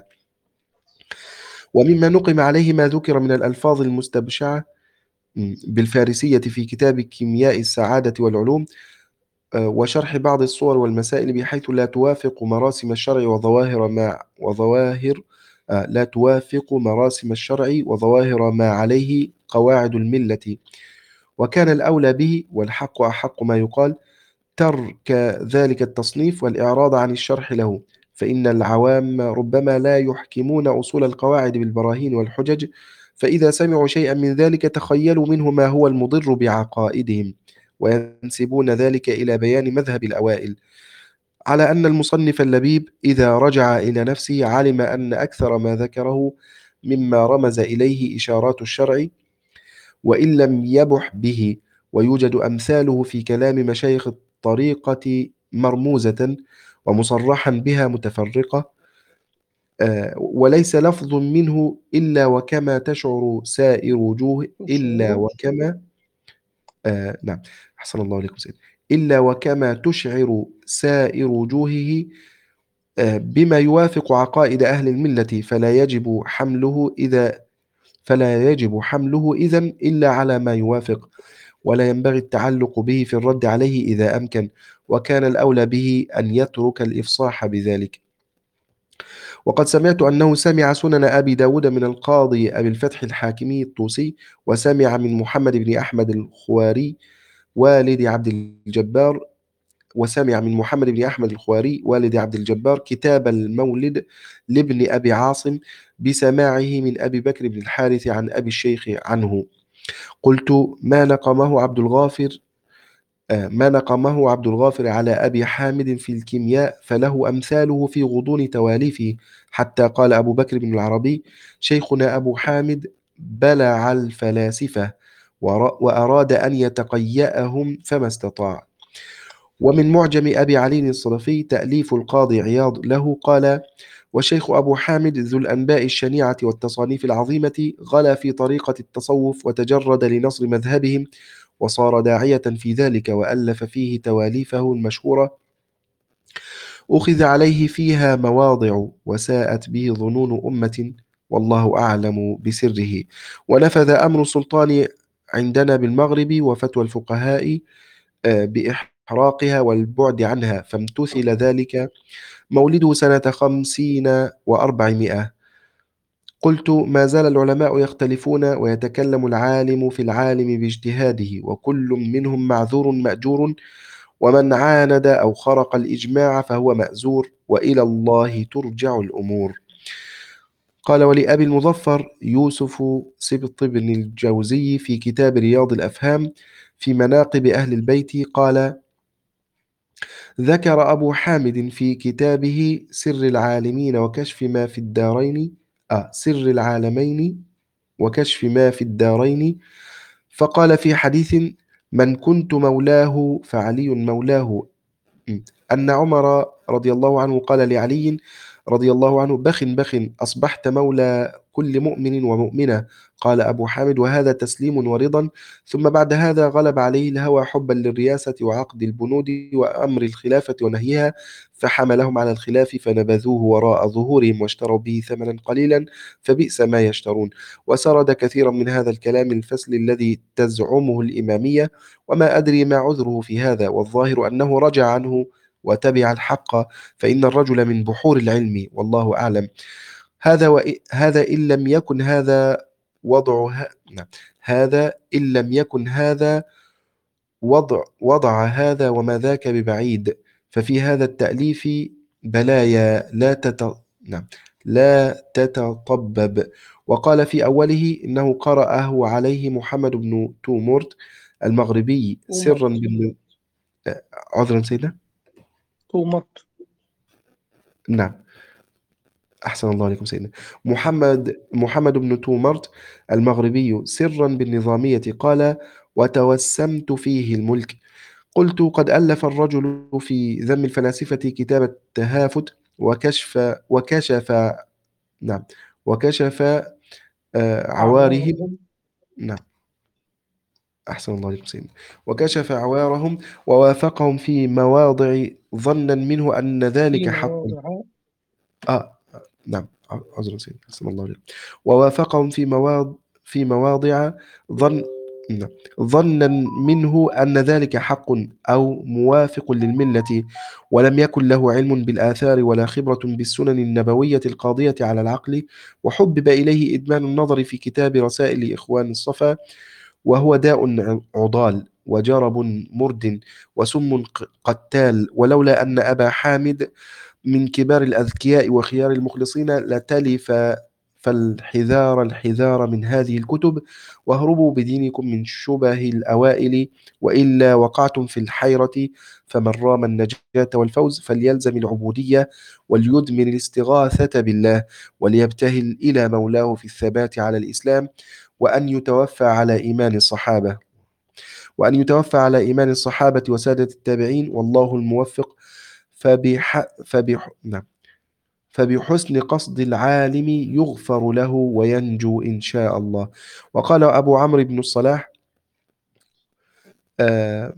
S2: ومما نقم عليه ما ذكر من الألفاظ المستبشعة بالفارسية في كتاب كيمياء السعادة والعلوم، آه، وشرح بعض الصور والمسائل بحيث لا توافق مراسم الشرع وظواهر ما وظواهر آه، لا توافق مراسم الشرع وظواهر ما عليه قواعد الملة. وكان الأولى به والحق أحق ما يقال ترك ذلك التصنيف والإعراض عن الشرح له، فإن العوام ربما لا يحكمون أصول القواعد بالبراهين والحجج، فإذا سمعوا شيئا من ذلك تخيلوا منه ما هو المضر بعقائدهم، وينسبون ذلك إلى بيان مذهب الأوائل، على أن المصنف اللبيب إذا رجع إلى نفسه علم أن أكثر ما ذكره مما رمز إليه إشارات الشرع وإن لم يبح به، ويوجد أمثاله في كلام مشايخ الطريقة مرموزة ومصرحا بها متفرقة، آه، وليس لفظ منه إلا وكما تشعر سائر وجوه إلا
S1: تشعر
S2: وكما آه نعم، أحسن الله إليكم سيد إلا وكما تشعر سائر وجوهه آه بما يوافق عقائد أهل الملة، فلا يجب حمله إذا فلا يجب حمله إذن إلا على ما يوافق، ولا ينبغي التعلق به في الرد عليه إذا أمكن، وكان الأولى به أن يترك الإفصاح بذلك. وقد سمعت أنه سمع سنن أبي داود من القاضي أبي الفتح الحاكمي الطوسي، وسمع من محمد بن أحمد الخواري والد عبد الجبار وسمع من محمد بن أحمد الخواري والد عبد الجبار كتاب المولد لابن أبي عاصم بسماعه من أبي بكر بن الحارث عن أبي الشيخ عنه. قلت: ما نقمه عبد الغافر آه، ما نقمه عبد الغافر على أبي حامد في الكيمياء، فله أمثاله في غضون تواليفه، حتى قال أبو بكر بن العربي: شيخنا أبو حامد بلع الفلاسفة ور- وأراد أن يتقيأهم فما استطاع. ومن معجم أبي علي الصدفي تأليف القاضي عياض له قال: والشيخ أبو حامد ذو الأنباء الشنيعة والتصانيف العظيمة غلا في طريقة التصوف وتجرد لنصر مذهبهم، وصار داعية في ذلك، وألف فيه تواليفه المشهورة أخذ عليه فيها مواضع، وساءت به ظنون أمة، والله أعلم بسره. ونفذ أمر السلطان عندنا بالمغرب وفتوى الفقهاء آه، بإحراقها والبعد عنها، فامتثل ذلك. مولده سنة خمسين وأربعمائة. قلت: ما زال العلماء يختلفون، ويتكلم العالم في العالم باجتهاده، وكل منهم معذور مأجور، ومن عاند أو خرق الإجماع فهو مأزور، وإلى الله ترجع الأمور. قال: ولأبي المظفر يوسف سبط بن الجوزي في كتاب رياض الأفهام في مناقب أهل البيت قال: ذكر أبو حامد في كتابه سر العالمين وكشف ما في الدارين آه سر العالمين وكشف ما في الدارين، فقال في حديث: من كنت مولاه فعلي مولاه، أن عمر رضي الله عنه قال لعلي رضي الله عنه: بخ بخ، أصبحت مولى كل مؤمن ومؤمنة. قال أبو حامد: وهذا تسليم ورضا. ثم بعد هذا غلب عليه الهوى حبا للرياسة وعقد البنود وأمر الخلافة ونهيها، فحملهم على الخلاف، فنبذوه وراء ظهورهم واشتروا به ثمنا قليلا، فبئس ما يشترون. وسرد كثيرا من هذا الكلام الفصل الذي تزعمه الإمامية، وما أدري ما عذره في هذا، والظاهر أنه رجع عنه وتبع الحق، فإن الرجل من بحور العلم، والله أعلم. هذا وإ... هذا إن لم يكن هذا وضع ه... نعم. هذا إن لم يكن هذا وضع وضع هذا وما ذاك ببعيد، ففي هذا التأليف بلايا لا تت... نعم لا تتطبب. وقال في أوله إنه قرأه عليه محمد بن تومرت المغربي سرا
S1: تومرت
S2: بن عذرا سيدنا.
S1: تومرت
S2: نعم، أحسن الله عليكم سيدنا. محمد محمد بن تومرت المغربي سرا بالنظامية قال: وتوسمت فيه الملك. قلت: قد ألف الرجل في ذم الفلاسفة كتاب التهافت وكشف وكشف نعم وكشف آه، عوارهم.
S1: أعوارهم
S2: نعم، أحسن الله عليكم سيدنا. وكشف عوارهم ووافقهم في مواضع، ظنا منه أن
S1: في
S2: ذلك حق.
S1: مواضع
S2: آه نعم، عذرا سيدي، أحسن الله عليك. ووافقهم في مواضع في مواضع ظن نعم، ظنا منه أن ذلك حق أو موافق للملة، ولم يكن له علم بالآثار ولا خبرة بالسنن النبوية القاضية على العقل. وحبب إليه إدمان النظر في كتاب رسائل إخوان الصفا، وهو داء عضال وجرب مرد وسم قتال، ولولا أن أبا حامد من كبار الأذكياء وخيار المخلصين لتلف. فالحذار الحذار من هذه الكتب، واهربوا بدينكم من شبه الأوائل، وإلا وقعتم في الحيرة. فمن رام النجاة والفوز فليلزم العبودية، وليدمن الاستغاثة بالله، وليبتهل إلى مولاه في الثبات على الإسلام، وأن يتوفى على إيمان الصحابة وأن يتوفى على إيمان الصحابة وسادة التابعين، والله الموفق. فبح... فبح... نعم. فبحسن قصد العالم يغفر له وينجو إن شاء الله. وقال أبو عمرو بن الصلاح: آه،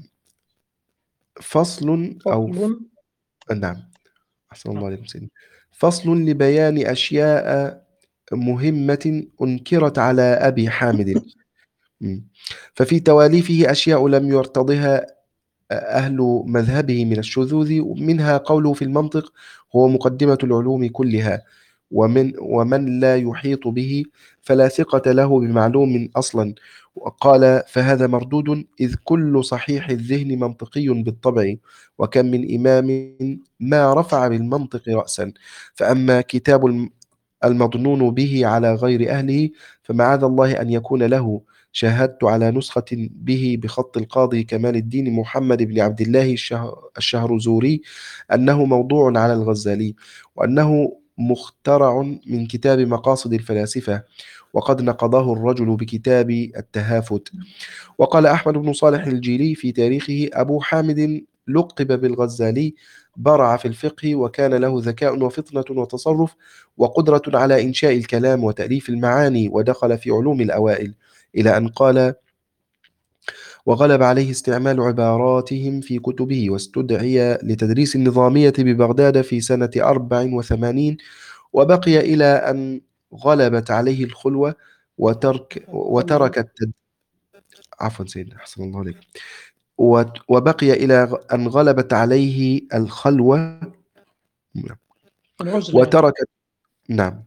S2: فصل أو ف...
S1: فصل
S2: نعم، أحسن الله عليكم سيدي. فصل لبيان أشياء مهمة أنكرت على أبي حامد. مم. ففي تواليفه أشياء لم يرتضها أهل مذهبه من الشذوذ، منها قوله في المنطق: هو مقدمة العلوم كلها، ومن ومن لا يحيط به فلا ثقة له بمعلوم أصلا. وقال: فهذا مردود، إذ كل صحيح الذهن منطقي بالطبع، وكم من إمام ما رفع بالمنطق رأسا. فأما كتاب الم- المظنون به على غير أهله، فمعاذ الله أن يكون له. شاهدت على نسخة به بخط القاضي كمال الدين محمد بن عبد الله الشه- الشهرزوري أنه موضوع على الغزالي، وأنه مخترع من كتاب مقاصد الفلاسفة، وقد نقضه الرجل بكتاب التهافت. وقال أحمد بن صالح الجيلي في تاريخه: أبو حامد لقب بالغزالي برع في الفقه، وكان له ذكاء وفطنة وتصرف وقدرة على إنشاء الكلام وتأليف المعاني، ودخل في علوم الأوائل، إلى أن قال: وغلب عليه استعمال عباراتهم في كتبه، واستدعي لتدريس النظامية ببغداد في سنة أربع وثمانين، وبقي إلى أن غلبت عليه الخلوة وترك
S1: خلوة.
S2: وترك التد... عفوا سيدنا، أحسن الله عليك. وت- وبقي إلى غ- أن غلبت عليه الخلوة.
S1: العزلة يعني.
S2: وترك نعم،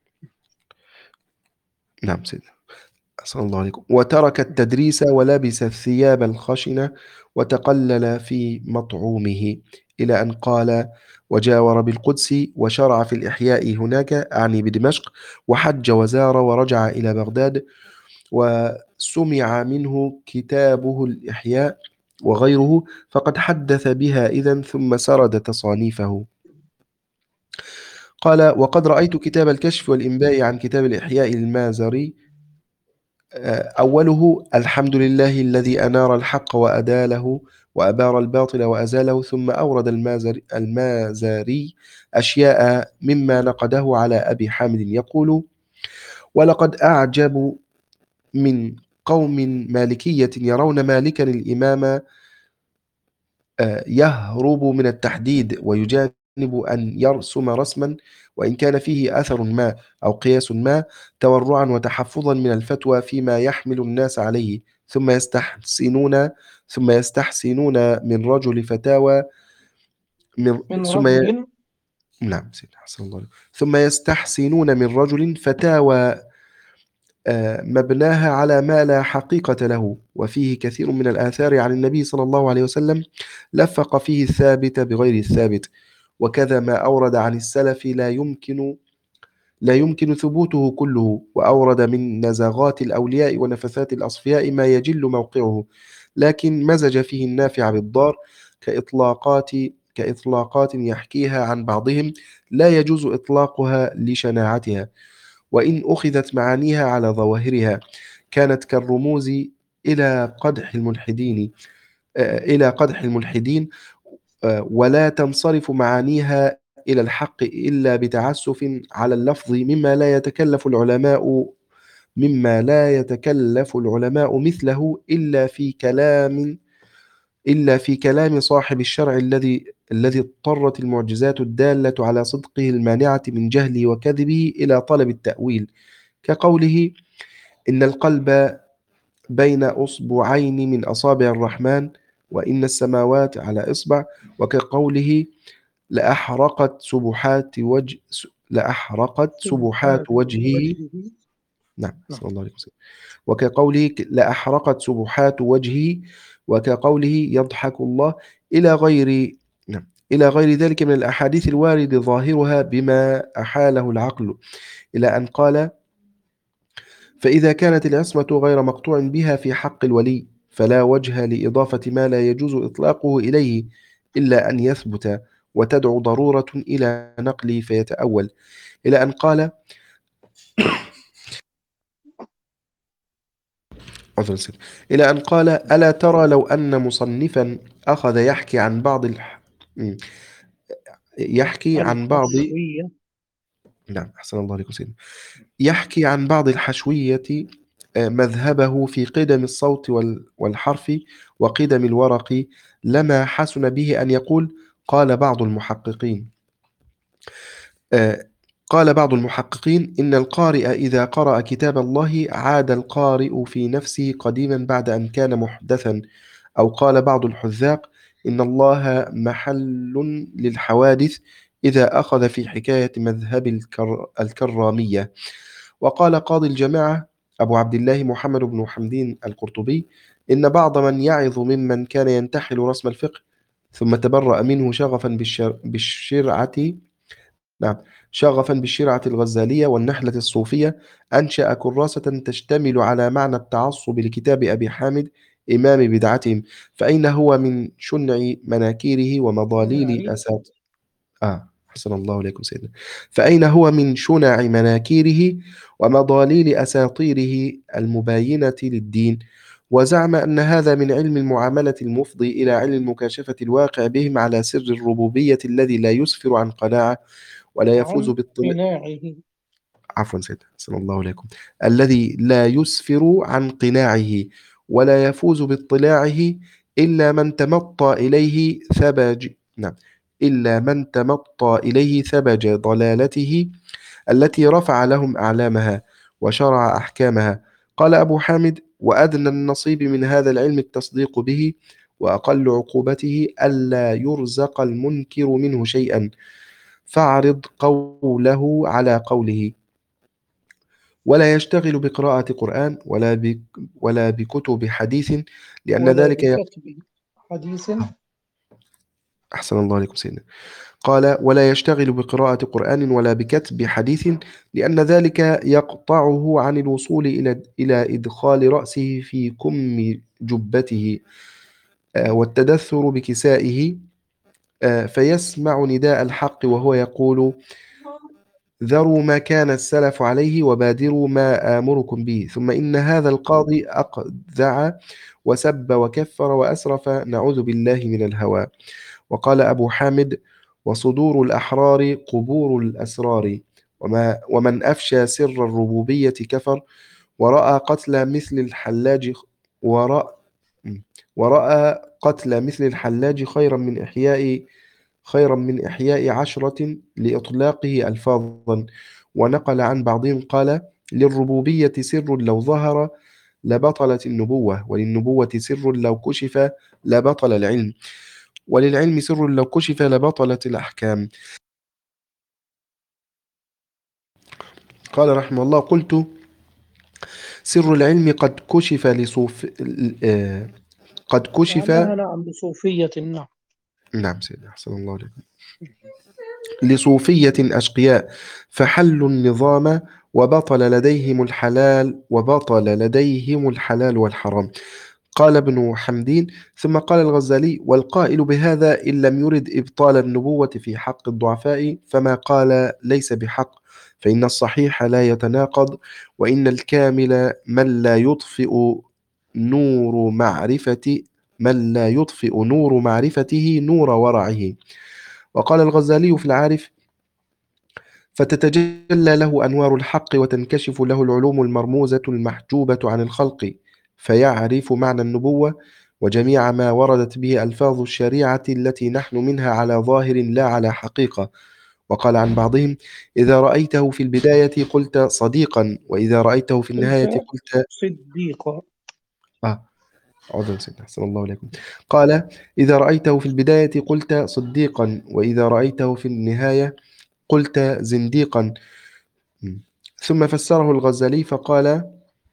S2: نعم سيدنا، أحسن الله عليكم. وترك التدريس ولبس الثياب الخشنة وتقلل في مطعومه، إلى أن قال: وجاور بالقدس وشرع في الإحياء هناك، أعني بدمشق، وحج وزار ورجع إلى بغداد، وسمع منه كتابه الإحياء وغيره، فقد حدث بها إذن ثم سرد تصانيفه. قال: وقد رأيت كتاب الكشف والإنباء عن كتاب الإحياء المازري، آه، أوله: الحمد لله الذي أنار الحق وأداله وأبار الباطل وأزاله. ثم أورد المازري, المازري أشياء مما نقده على أبي حامد يقول: ولقد أعجب من قوم مالكية يرون مالكا الإمام آه، يهرب من التحديد ويجانب أن يرسم رسما وإن كان فيه أثر ما أو قياس ما، تورعا وتحفظا من الفتوى فيما يحمل الناس عليه، ثم يستحسنون ثم يستحسنون من رجل فتاوى من
S1: من
S2: ثم ي...
S1: رجل.
S2: نعم سيدنا، أحسن الله عليك. ثم يستحسنون من رجل فتاوى آه، مبناها على ما لا حقيقة له، وفيه كثير من الآثار عن النبي صلى الله عليه وسلم لفق فيه الثابت بغير الثابت، وكذا ما أورد عن السلف لا يمكن لا يمكن ثبوته كله، وأورد من نزغات الأولياء ونفثات الأصفياء ما يجل موقعه، لكن مزج فيه النافع بالضار، كإطلاقات كإطلاقات يحكيها عن بعضهم لا يجوز إطلاقها لشناعتها، وإن أخذت معانيها على ظواهرها كانت كالرموز إلى قدح الملحدين آه، إلى قدح الملحدين آه، ولا تنصرف معانيها إلى الحق إلا بتعسف على اللفظ، مما لا يتكلف العلماء مما لا يتكلف العلماء مثله إلا في كلام إلا في كلام صاحب الشرع الذي الذي اضطرت المعجزات الدالة على صدقه المانعة من جهله وكذبه إلى طلب التأويل، كقوله: إن القلب بين أصبعين من أصابع الرحمن، وإن السماوات على إصبع، وكقوله: لأحرقت سبحات وجه لأحرقت سبحات
S1: سبحات
S2: وجهه.
S1: وجهه.
S2: نعم
S1: نعم.
S2: صلى الله عليه وسلم. وكقوله: لأحرقت سبحات وجهه، وكقوله: يضحك الله، إلى غير نعم إلى غير ذلك من الأحاديث الوارد ظاهرها بما أحاله العقل، إلى أن قال: فإذا كانت العصمة غير مقطوع بها في حق الولي، فلا وجه لإضافة ما لا يجوز إطلاقه إليه إلا أن يثبت، وتدعو ضرورة إلى نقله فيتأول، إلى أن قال عذرا سيدي. إلى أن قال: ألا ترى لو أن مصنفا أخذ يحكي عن بعض الح... م. يحكي عن بعض
S1: الحشوية.
S2: نعم أحسن الله عليكم سيدي. يحكي عن بعض الحشوية آه، مذهبه في قدم الصوت وال- والحرف وقدم الورق، لما حسن به أن يقول: قال بعض المحققين آه، قال بعض المحققين إن القارئ إذا قرأ كتاب الله عاد القارئ في نفسه قديما بعد أن كان محدثا. أو قال بعض الحذاق: إن الله محل للحوادث إذا أخذ في حكاية مذهب الكر الكرامية. وقال قاضي الجماعة أبو عبد الله محمد بن حمدين القرطبي: إن بعض من يعظ ممن كان ينتحل رسم الفقه ثم تبرأ منه شغفا بالشر... بالشرعة نعم شغفا بالشرعة الغزالية والنحلة الصوفية، أنشأ كراسة تشتمل على معنى التعصب لكتاب أبي حامد إمام بدعتهم، فأين هو من شنع مناكيره ومضاليل
S1: شنعي.
S2: أساطيره آه أحسن الله إليكم سيدنا. فأين هو من شنع مناكيره ومضاليل أساطيره المباينة للدين، وزعم أن هذا من علم المعاملة المفضي إلى علم مكاشفة الواقع بهم على سر الربوبية الذي لا يسفر عن قناعة ولا يفوز
S1: عن
S2: باطلاع.
S1: قناعه.
S2: عفوا سيدنا صلى الله عليكم. الذي لا يسفر عن قناعه ولا يفوز باطلاعه إلا من تمطى إليه ثبج نعم إلا من تمطى إليه ثبج ضلالته التي رفع لهم أعلامها وشرع أحكامها. قال أبو حامد: وأدنى النصيب من هذا العلم التصديق به، وأقل عقوبته ألا يرزق المنكر منه شيئا، فاعرض قوله على قوله. ولا يشتغل بقراءة قرآن ولا بك ولا بكتب حديث لأن
S1: ولا
S2: ذلك ي-
S1: بكتب حديث.
S2: أحسن الله عليكم سيدنا. قال: ولا يشتغل بقراءة قرآن ولا بكتب حديث لأن ذلك يقطعه عن الوصول إلى إلى إدخال رأسه في كم جبته، آه، والتدثر بكسائه، آه، فيسمع نداء الحق وهو يقول: ذروا ما كان السلف عليه وبادروا ما آمركم به. ثم إن هذا القاضي أقذع وسب وكفر وأسرف، نعوذ بالله من الهوى. وقال أبو حامد: وصدور الأحرار قبور الأسرار، وما ومن أفشى سر الربوبية كفر، ورأى قتل مثل الحلاج ورأى ورأى قتل مثل الحلاج خيرا من إحياء خيرا من إحياء عشرة لإطلاقه ألفاظا. ونقل عن بعضهم قال: للربوبية سر لو ظهر لبطلت النبوة، وللنبوة سر لو كشف لبطل العلم، وللعلم سر لو كشف لبطلت الأحكام. قال رحمه الله: قلت: سر العلم قد كشف لصوف آه، قد كشف.
S1: لعلها نعم بصوفية. نعم.
S2: نعم سيدي أحسن الله عليكم. لصوفية أشقياء فحلوا النظام وبطل لديهم الحلال وبطل لديهم الحلال والحرام. قال ابن حمدين: ثم قال الغزالي: والقائل بهذا إن لم يرد إبطال النبوة في حق الضعفاء فما قال ليس بحق، فإن الصحيح لا يتناقض، وإن الكامل من لا يطفئ نور معرفة من لا يطفئ نور معرفته نور ورعه. وقال الغزالي في العارف: فتتجلى له أنوار الحق وتنكشف له العلوم المرموزة المحجوبة عن الخلق، فيعرف معنى النبوة وجميع ما وردت به ألفاظ الشريعة التي نحن منها على ظاهر لا على حقيقة. وقال عن بعضهم: إذا رأيته في البداية قلت صديقا، وإذا رأيته في النهاية
S1: قلت
S2: قلت
S1: صديقا.
S2: آه عذرا سيدنا أحسن الله عليكم. قال: إذا رأيته في البداية قلت صديقا، وإذا رأيته في النهاية قلت زنديقا. ثم فسره الغزالي فقال: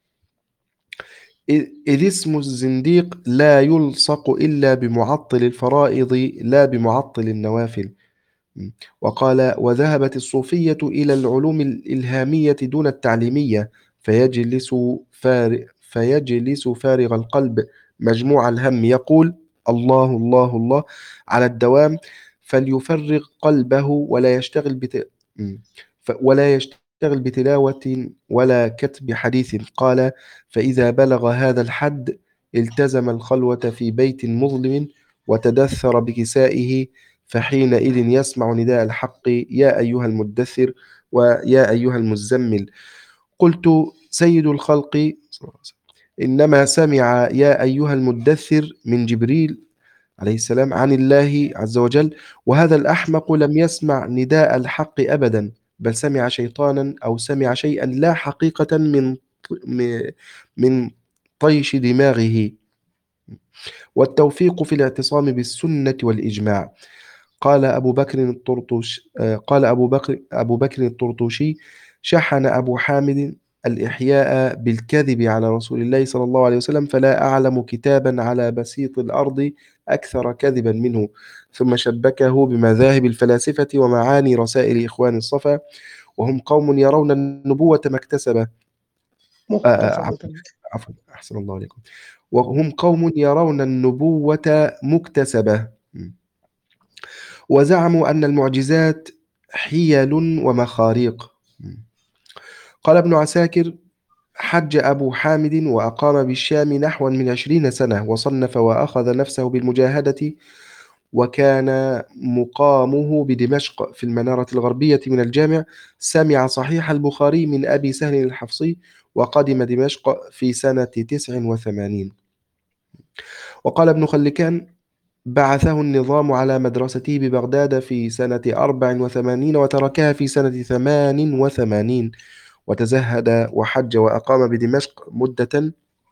S2: إذ إذ اسم الزنديق لا يلصق إلا بمعطل الفرائض لا بمعطل النوافل. وقال: وذهبت الصوفية إلى العلوم الإلهامية دون التعليمية، فيجلس فارغ فيجلس فارغ القلب مجموع الهم يقول: الله الله الله على الدوام، فليفرغ قلبه ولا يشتغل بت... ف- ولا يشتغل بتلاوة ولا كتب حديث. قال: فإذا بلغ هذا الحد التزم الخلوة في بيت مظلم وتدثر بكسائه، فحينئذ يسمع نداء الحق: يا أيها المدثر ويا أيها المزمل. قلت: سيد الخلق إنما سمع يا أيها المدثر من جبريل عليه السلام عن الله عز وجل، وهذا الأحمق لم يسمع نداء الحق أبدا، بل سمع شيطانا أو سمع شيئا لا حقيقة من من طيش دماغه. والتوفيق في الاعتصام بالسنة والإجماع. قال أبو بكر الطرطوش آه، قال أبو بكر أبو بكر الطرطوشي: شحن أبو حامد الإحياء بالكذب على رسول الله صلى الله عليه وسلم، فلا أعلم كتابا على بسيط الأرض أكثر كذبا منه. ثم شبكه بمذاهب الفلاسفة ومعاني رسائل إخوان الصفا، وهم قوم يرون النبوة مكتسبة. آه، آه،
S1: مكتسبة.
S2: عفوا عفوا أحسن الله عليكم. وهم قوم يرون النبوة مكتسبة، وزعموا أن المعجزات حيل ومخاريق. قال ابن عساكر: حج أبو حامد وأقام بالشام نحوا من عشرين سنة، وصنف وأخذ نفسه بالمجاهدة، وكان مقامه بدمشق في المنارة الغربية من الجامع. سمع صحيح البخاري من أبي سهل الحفصي، وقدم دمشق في سنة تسع وثمانين. وقال ابن خلكان: بعثه النظام على مدرسته ببغداد في سنة أربع وثمانين، وتركها في سنة ثمان وثمانين، وتزهد وحج وأقام بدمشق مدة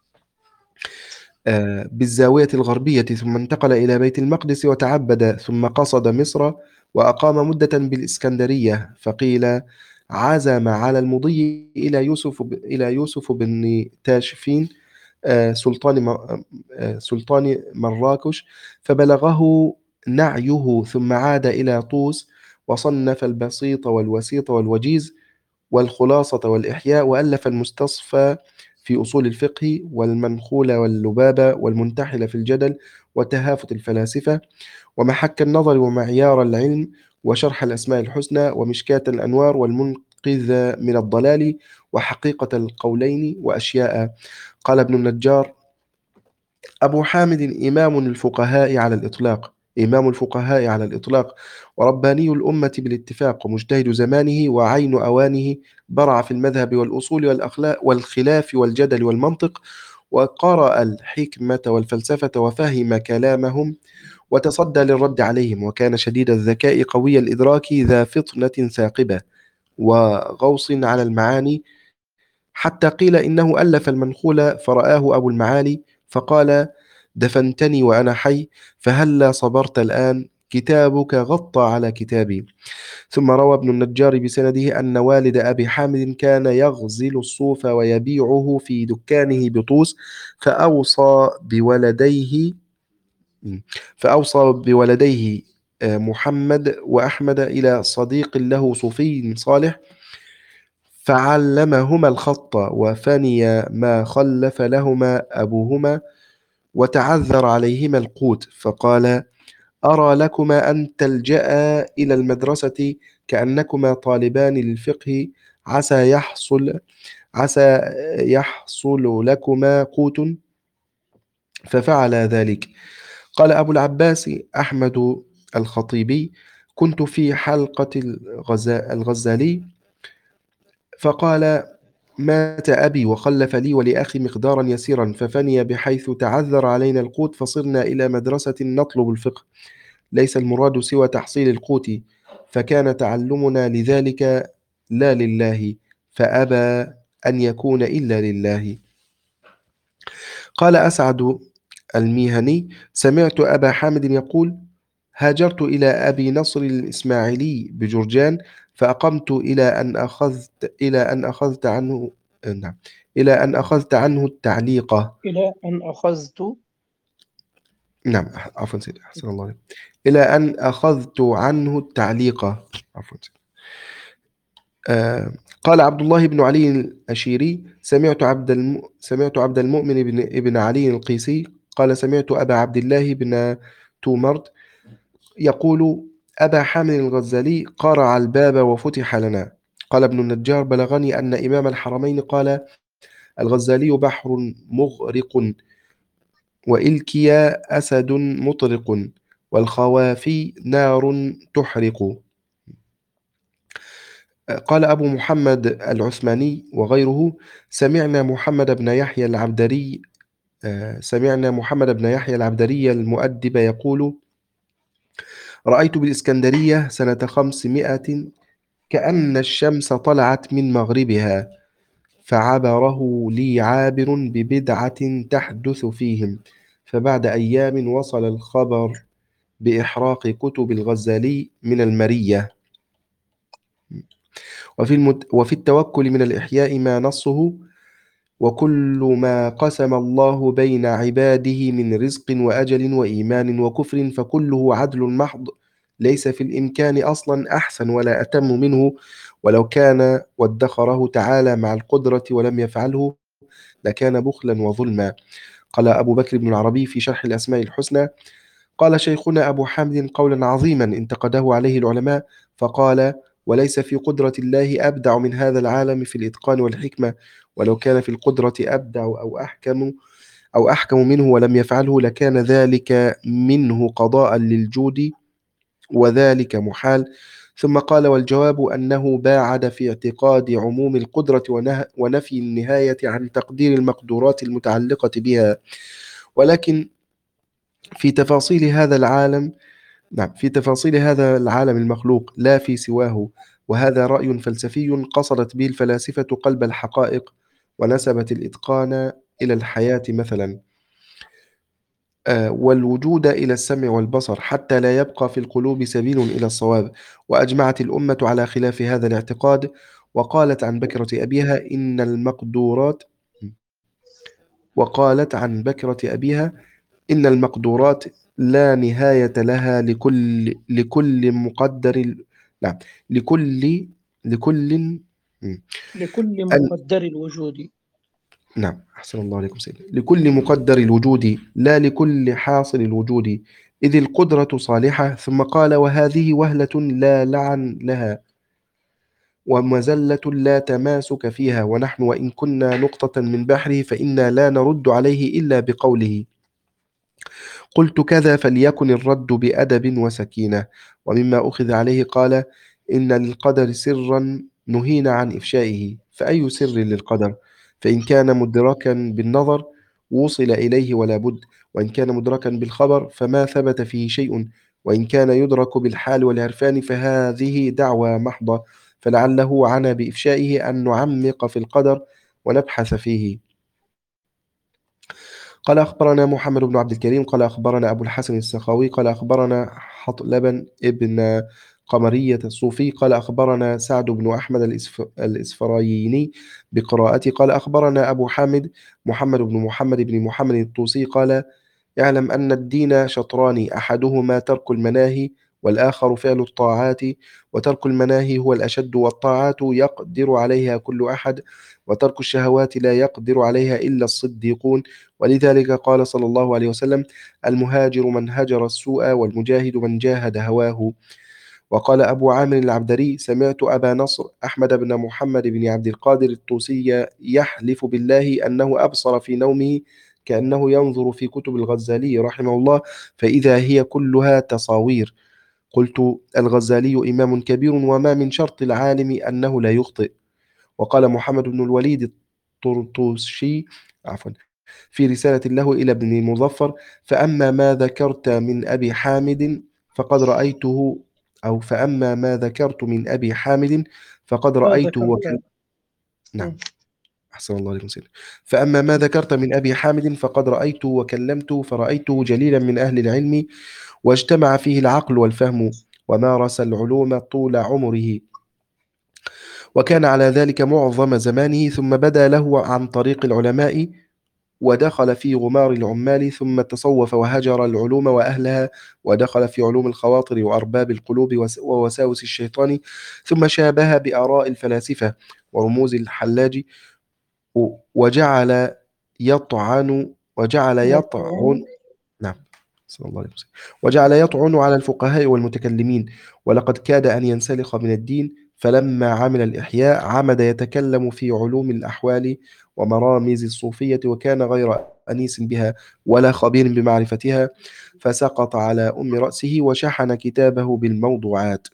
S2: آه، بالزاوية الغربية، ثم انتقل إلى بيت المقدس وتعبد، ثم قصد مصر وأقام مدة بالإسكندرية. فقيل عزم على المضي إلى يوسف ب- إلى يوسف بن تاشفين، آه، سلطان م- آه، سلطان مراكش، فبلغه نعيه، ثم عاد إلى طوس، وصنف البسيط والوسيط والوجيز والخلاصة والإحياء، وألف المستصفى في أصول الفقه، والمنخول واللبابة، والمنتحل في الجدل وتهافت الفلاسفة، ومحك النظر ومعيار العلم، وشرح الأسماء الحسنى، ومشكاة الأنوار، والمنقذ من الضلال، وحقيقة القولين، وأشياء. قال ابن النجار: أبو حامد إمام الفقهاء على الإطلاق، إمام الفقهاء على الإطلاق، ورباني الأمة بالاتفاق، ومجتهد زمانه، وعين أوانه، برع في المذهب والأصول والأخلاق والخلاف والجدل والمنطق، وقرأ الحكمة والفلسفة، وفهم كلامهم، وتصدى للرد عليهم، وكان شديد الذكاء قوي الإدراك، ذا فطنة ثاقبة، وغوص على المعاني، حتى قيل إنه ألف المنخول فرآه أبو المعالي فقال: دفنتني وأنا حي، فهلا صبرت الآن؟ كتابك غطى على كتابي. ثم روى ابن النجار بسنده أن والد أبي حامد كان يغزل الصوف ويبيعه في دكانه بطوس، فأوصى بولديه فأوصى بولديه آه، محمد وأحمد إلى صديق له صوفي صالح، فعلمهما الخط، وفني ما خلف لهما أبوهما، وتعذر عليهما القوت، فقال: أرى لكما أن تلجأ إلى المدرسة، كأنكما طالبان للفقه، عسى يحصل عسى يحصل لكما قوت. ففعل ذلك. قال أبو العباس أحمد الخطيبي: كنت في حلقة الغزا- الغزالي، فقال: مات أبي وخلف لي ولأخي مقدارا يسيرا، ففني بحيث تعذر علينا القوت، فصرنا إلى مدرسة نطلب الفقه، ليس المراد سوى تحصيل القوت، فكان تعلمنا لذلك لا لله، فأبى أن يكون إلا لله. قال أسعد الميهني: سمعت أبا حامد يقول: هاجرت إلى أبي نصر الإسماعيلي بجرجان، فأقمت إلى أن أخذت إلى أن أخذت عنه نعم إلى أن أخذت عنه التعليق.
S1: إلى أن أخذت.
S2: نعم، عفوا سيدي، أحسن الله عليك. إلى أن أخذت عنه التعليق. عفوا سيدي. آه قال عبد الله بن علي الأشيري: سمعت عبد الم... سمعت عبد المؤمن بن ابن علي القيسي قال: سمعت أبا عبد الله بن تومرد يقول: أبا حامد الغزالي قرع الباب وفتح لنا. قال ابن النجار: بلغني أن إمام الحرمين قال: الغزالي بحر مغرق، وإلكيا أسد مطرق، والخوافي نار تحرق. قال أبو محمد العثماني وغيره: سمعنا محمد بن يحيى العبدري آه، سمعنا محمد بن يحيى العبدري المؤدب يقول: رأيت بالإسكندرية سنة خمسمائة كأن الشمس طلعت من مغربها، فعبره لي عابر ببدعة تحدث فيهم، فبعد أيام وصل الخبر بإحراق كتب الغزالي من المرية. وفي, المت... وفي التوكل من الإحياء ما نصه: وكل ما قسم الله بين عباده من رزق وأجل وإيمان وكفر فكله عدل محض، ليس في الإمكان أصلا أحسن ولا أتم منه، ولو كان وادخره تعالى مع القدرة ولم يفعله لكان بخلا وظلما. قال أبو بكر بن العربي في شرح الأسماء الحسنى: قال شيخنا أبو حامد قولا عظيما انتقده عليه العلماء، فقال: وليس في قدرة الله أبدع من هذا العالم في الإتقان والحكمة، ولو كان في القدرة أبدع أو أحكم أو أحكم منه ولم يفعله لكان ذلك منه قضاء للجود وذلك محال. ثم قال: والجواب أنه باعد في اعتقاد عموم القدرة ونه- ونفي النهاية عن تقدير المقدورات المتعلقة بها، ولكن في تفاصيل هذا العالم نعم في تفاصيل هذا العالم المخلوق لا في سواه. وهذا رأي فلسفي قصدت به الفلاسفة قلب الحقائق، ونسبت الإتقان إلى الحياة مثلا، آه، والوجود إلى السمع والبصر، حتى لا يبقى في القلوب سبيل إلى الصواب. وأجمعت الأمة على خلاف هذا الاعتقاد، وقالت عن بكرة أبيها إن المقدورات وقالت عن بكرة أبيها إن المقدورات لا نهاية لها، لكل لكل مقدر نعم لكل لكل مم.
S1: لكل
S2: ال-
S1: مقدر الوجود.
S2: نعم أحسن الله عليكم سيدي، لكل مقدر الوجود لا لكل حاصل الوجود، إذ القدرة صالحة. ثم قال: وهذه وهلة لا لعن لها، ومزلة لا تماسك فيها، ونحن وإن كنا نقطة من بحره فإنا لا نرد عليه إلا بقوله. قلت: كذا فليكن الرد بأدب وسكينة. ومما أخذ عليه قال: إن للقدر سرا نهينا عن إفشائه، فأي سر للقدر؟ فإن كان مدركا بالنظر وصل إليه ولا بد، وإن كان مدركا بالخبر فما ثبت فيه شيء، وإن كان يدرك بالحال والعرفان فهذه دعوى محضة. فلعله عنا بإفشائه أن نعمق في القدر ونبحث فيه. قال: أخبرنا محمد بن عبد الكريم قال أخبرنا أبو الحسن السخاوي قال أخبرنا حطلبن ابن قمرية الصوفي قال أخبرنا سعد بن أحمد الإسف... الإسفرايني بقراءتي قال أخبرنا أبو حامد محمد بن محمد بن محمد الطوسي قال: اعلم أن الدين شطران، أحدهما ترك المناهي والآخر فعل الطاعات. وترك المناهي هو الأشد، والطاعات يقدر عليها كل أحد، وترك الشهوات لا يقدر عليها إلا الصديقون. ولذلك قال صلى الله عليه وسلم: المهاجر من هجر السوء، والمجاهد من جاهد هواه. وقال أبو عامر العبدري: سمعت أبا نصر أحمد بن محمد بن عبد القادر الطوسي يحلف بالله أنه أبصر في نومه كأنه ينظر في كتب الغزالي رحمه الله، فإذا هي كلها تصاوير. قلت: الغزالي إمام كبير، وما من شرط العالم أنه لا يخطئ. وقال محمد بن الوليد الطرطوشي عفوا في رسالة له إلى ابن المظفر: فأما ما ذكرت من أبي حامد فقد رأيته أو فأما ما ذكرت من أبي حامد فقد
S1: ما
S2: رأيته وكل...
S1: ذكرت.
S2: نعم أحسن الله عليكم سيدي. فأما ما ذكرت من أبي حامد فقد رأيته وكلمته، فرأيته جليلا من أهل العلم، واجتمع فيه العقل والفهم، ومارس العلوم طول عمره، وكان على ذلك معظم زمانه، ثم بدا له عن طريق العلماء، ودخل في غمار العمال، ثم تصوف وهجر العلوم وأهلها، ودخل في علوم الخواطر وأرباب القلوب وس- ووساوس الشيطان، ثم شابه بآراء الفلاسفة ورموز الحلاج، و- وجعل يطعن وجعل
S1: يطعن.
S2: يطعن نعم صلى الله عليه وسلم وجعل يطعن على الفقهاء والمتكلمين، ولقد كاد أن ينسلخ من الدين. فلما عمل الإحياء عمد يتكلم في علوم الأحوال ومرامز الصوفية، وكان غير أنيس بها ولا خبير بمعرفتها، فسقط على أم رأسه وشحن كتابه بالموضوعات.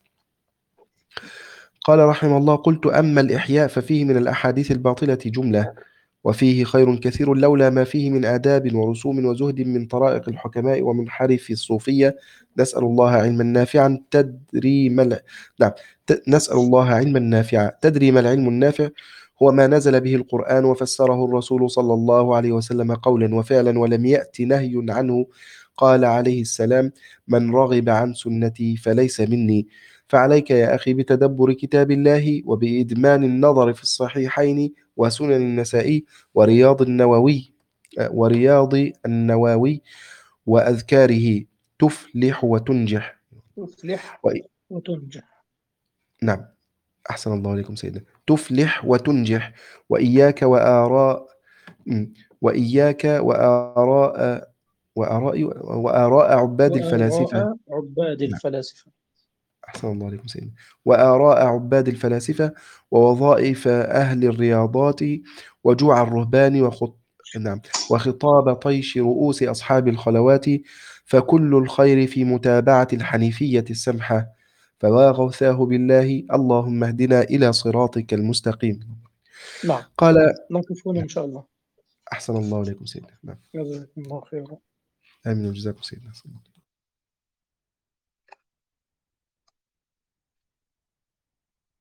S2: قال رحمه الله: قلت: أما الإحياء ففيه من الأحاديث الباطلة جملة، وفيه خير كثير لولا ما فيه من آداب ورسوم وزهد من طرائق الحكماء ومنحرف الصوفية. نسأل الله علما نافعا تدري ما الع- نعم ت... نسأل الله علما نافعا تدري ما العلم النافع؟ هو ما نزل به القرآن وفسره الرسول صلى الله عليه وسلم قولا وفعلا، ولم يأت نهي عنه. قال عليه السلام: من رغب عن سنتي فليس مني. فعليك يا أخي بتدبر كتاب الله، وبإدمان النظر في الصحيحين وسنن النسائي ورياض النووي آه، ورياض النواوي وأذكاره، تفلح وتنجح.
S1: تفلح
S2: وإ...
S1: وتنجح.
S2: نعم أحسن الله عليكم سيدنا. تفلح وتنجح. وإياك وآراء م. وإياك وآراء وآراء وآراء عباد الفلاسفة.
S1: وآراء عباد
S2: نعم
S1: الفلاسفة.
S2: أحسن الله عليكم سيدنا. وآراء عباد الفلاسفة، ووظائف أهل الرياضات، وجوع الرهبان، وخط... نعم، وخطاب طيش رؤوس أصحاب الخلوات، فكل الخير في متابعة الحنيفية السمحة، فوا غوثاه بالله اللهم اهدنا إلى صراطك المستقيم.
S1: نعم،
S2: قال
S1: نقف هنا إن شاء الله.
S2: أحسن الله عليكم سيدنا. نعم.
S1: جزاكم الله خيرا.
S2: آمين وجزاكم سيدنا.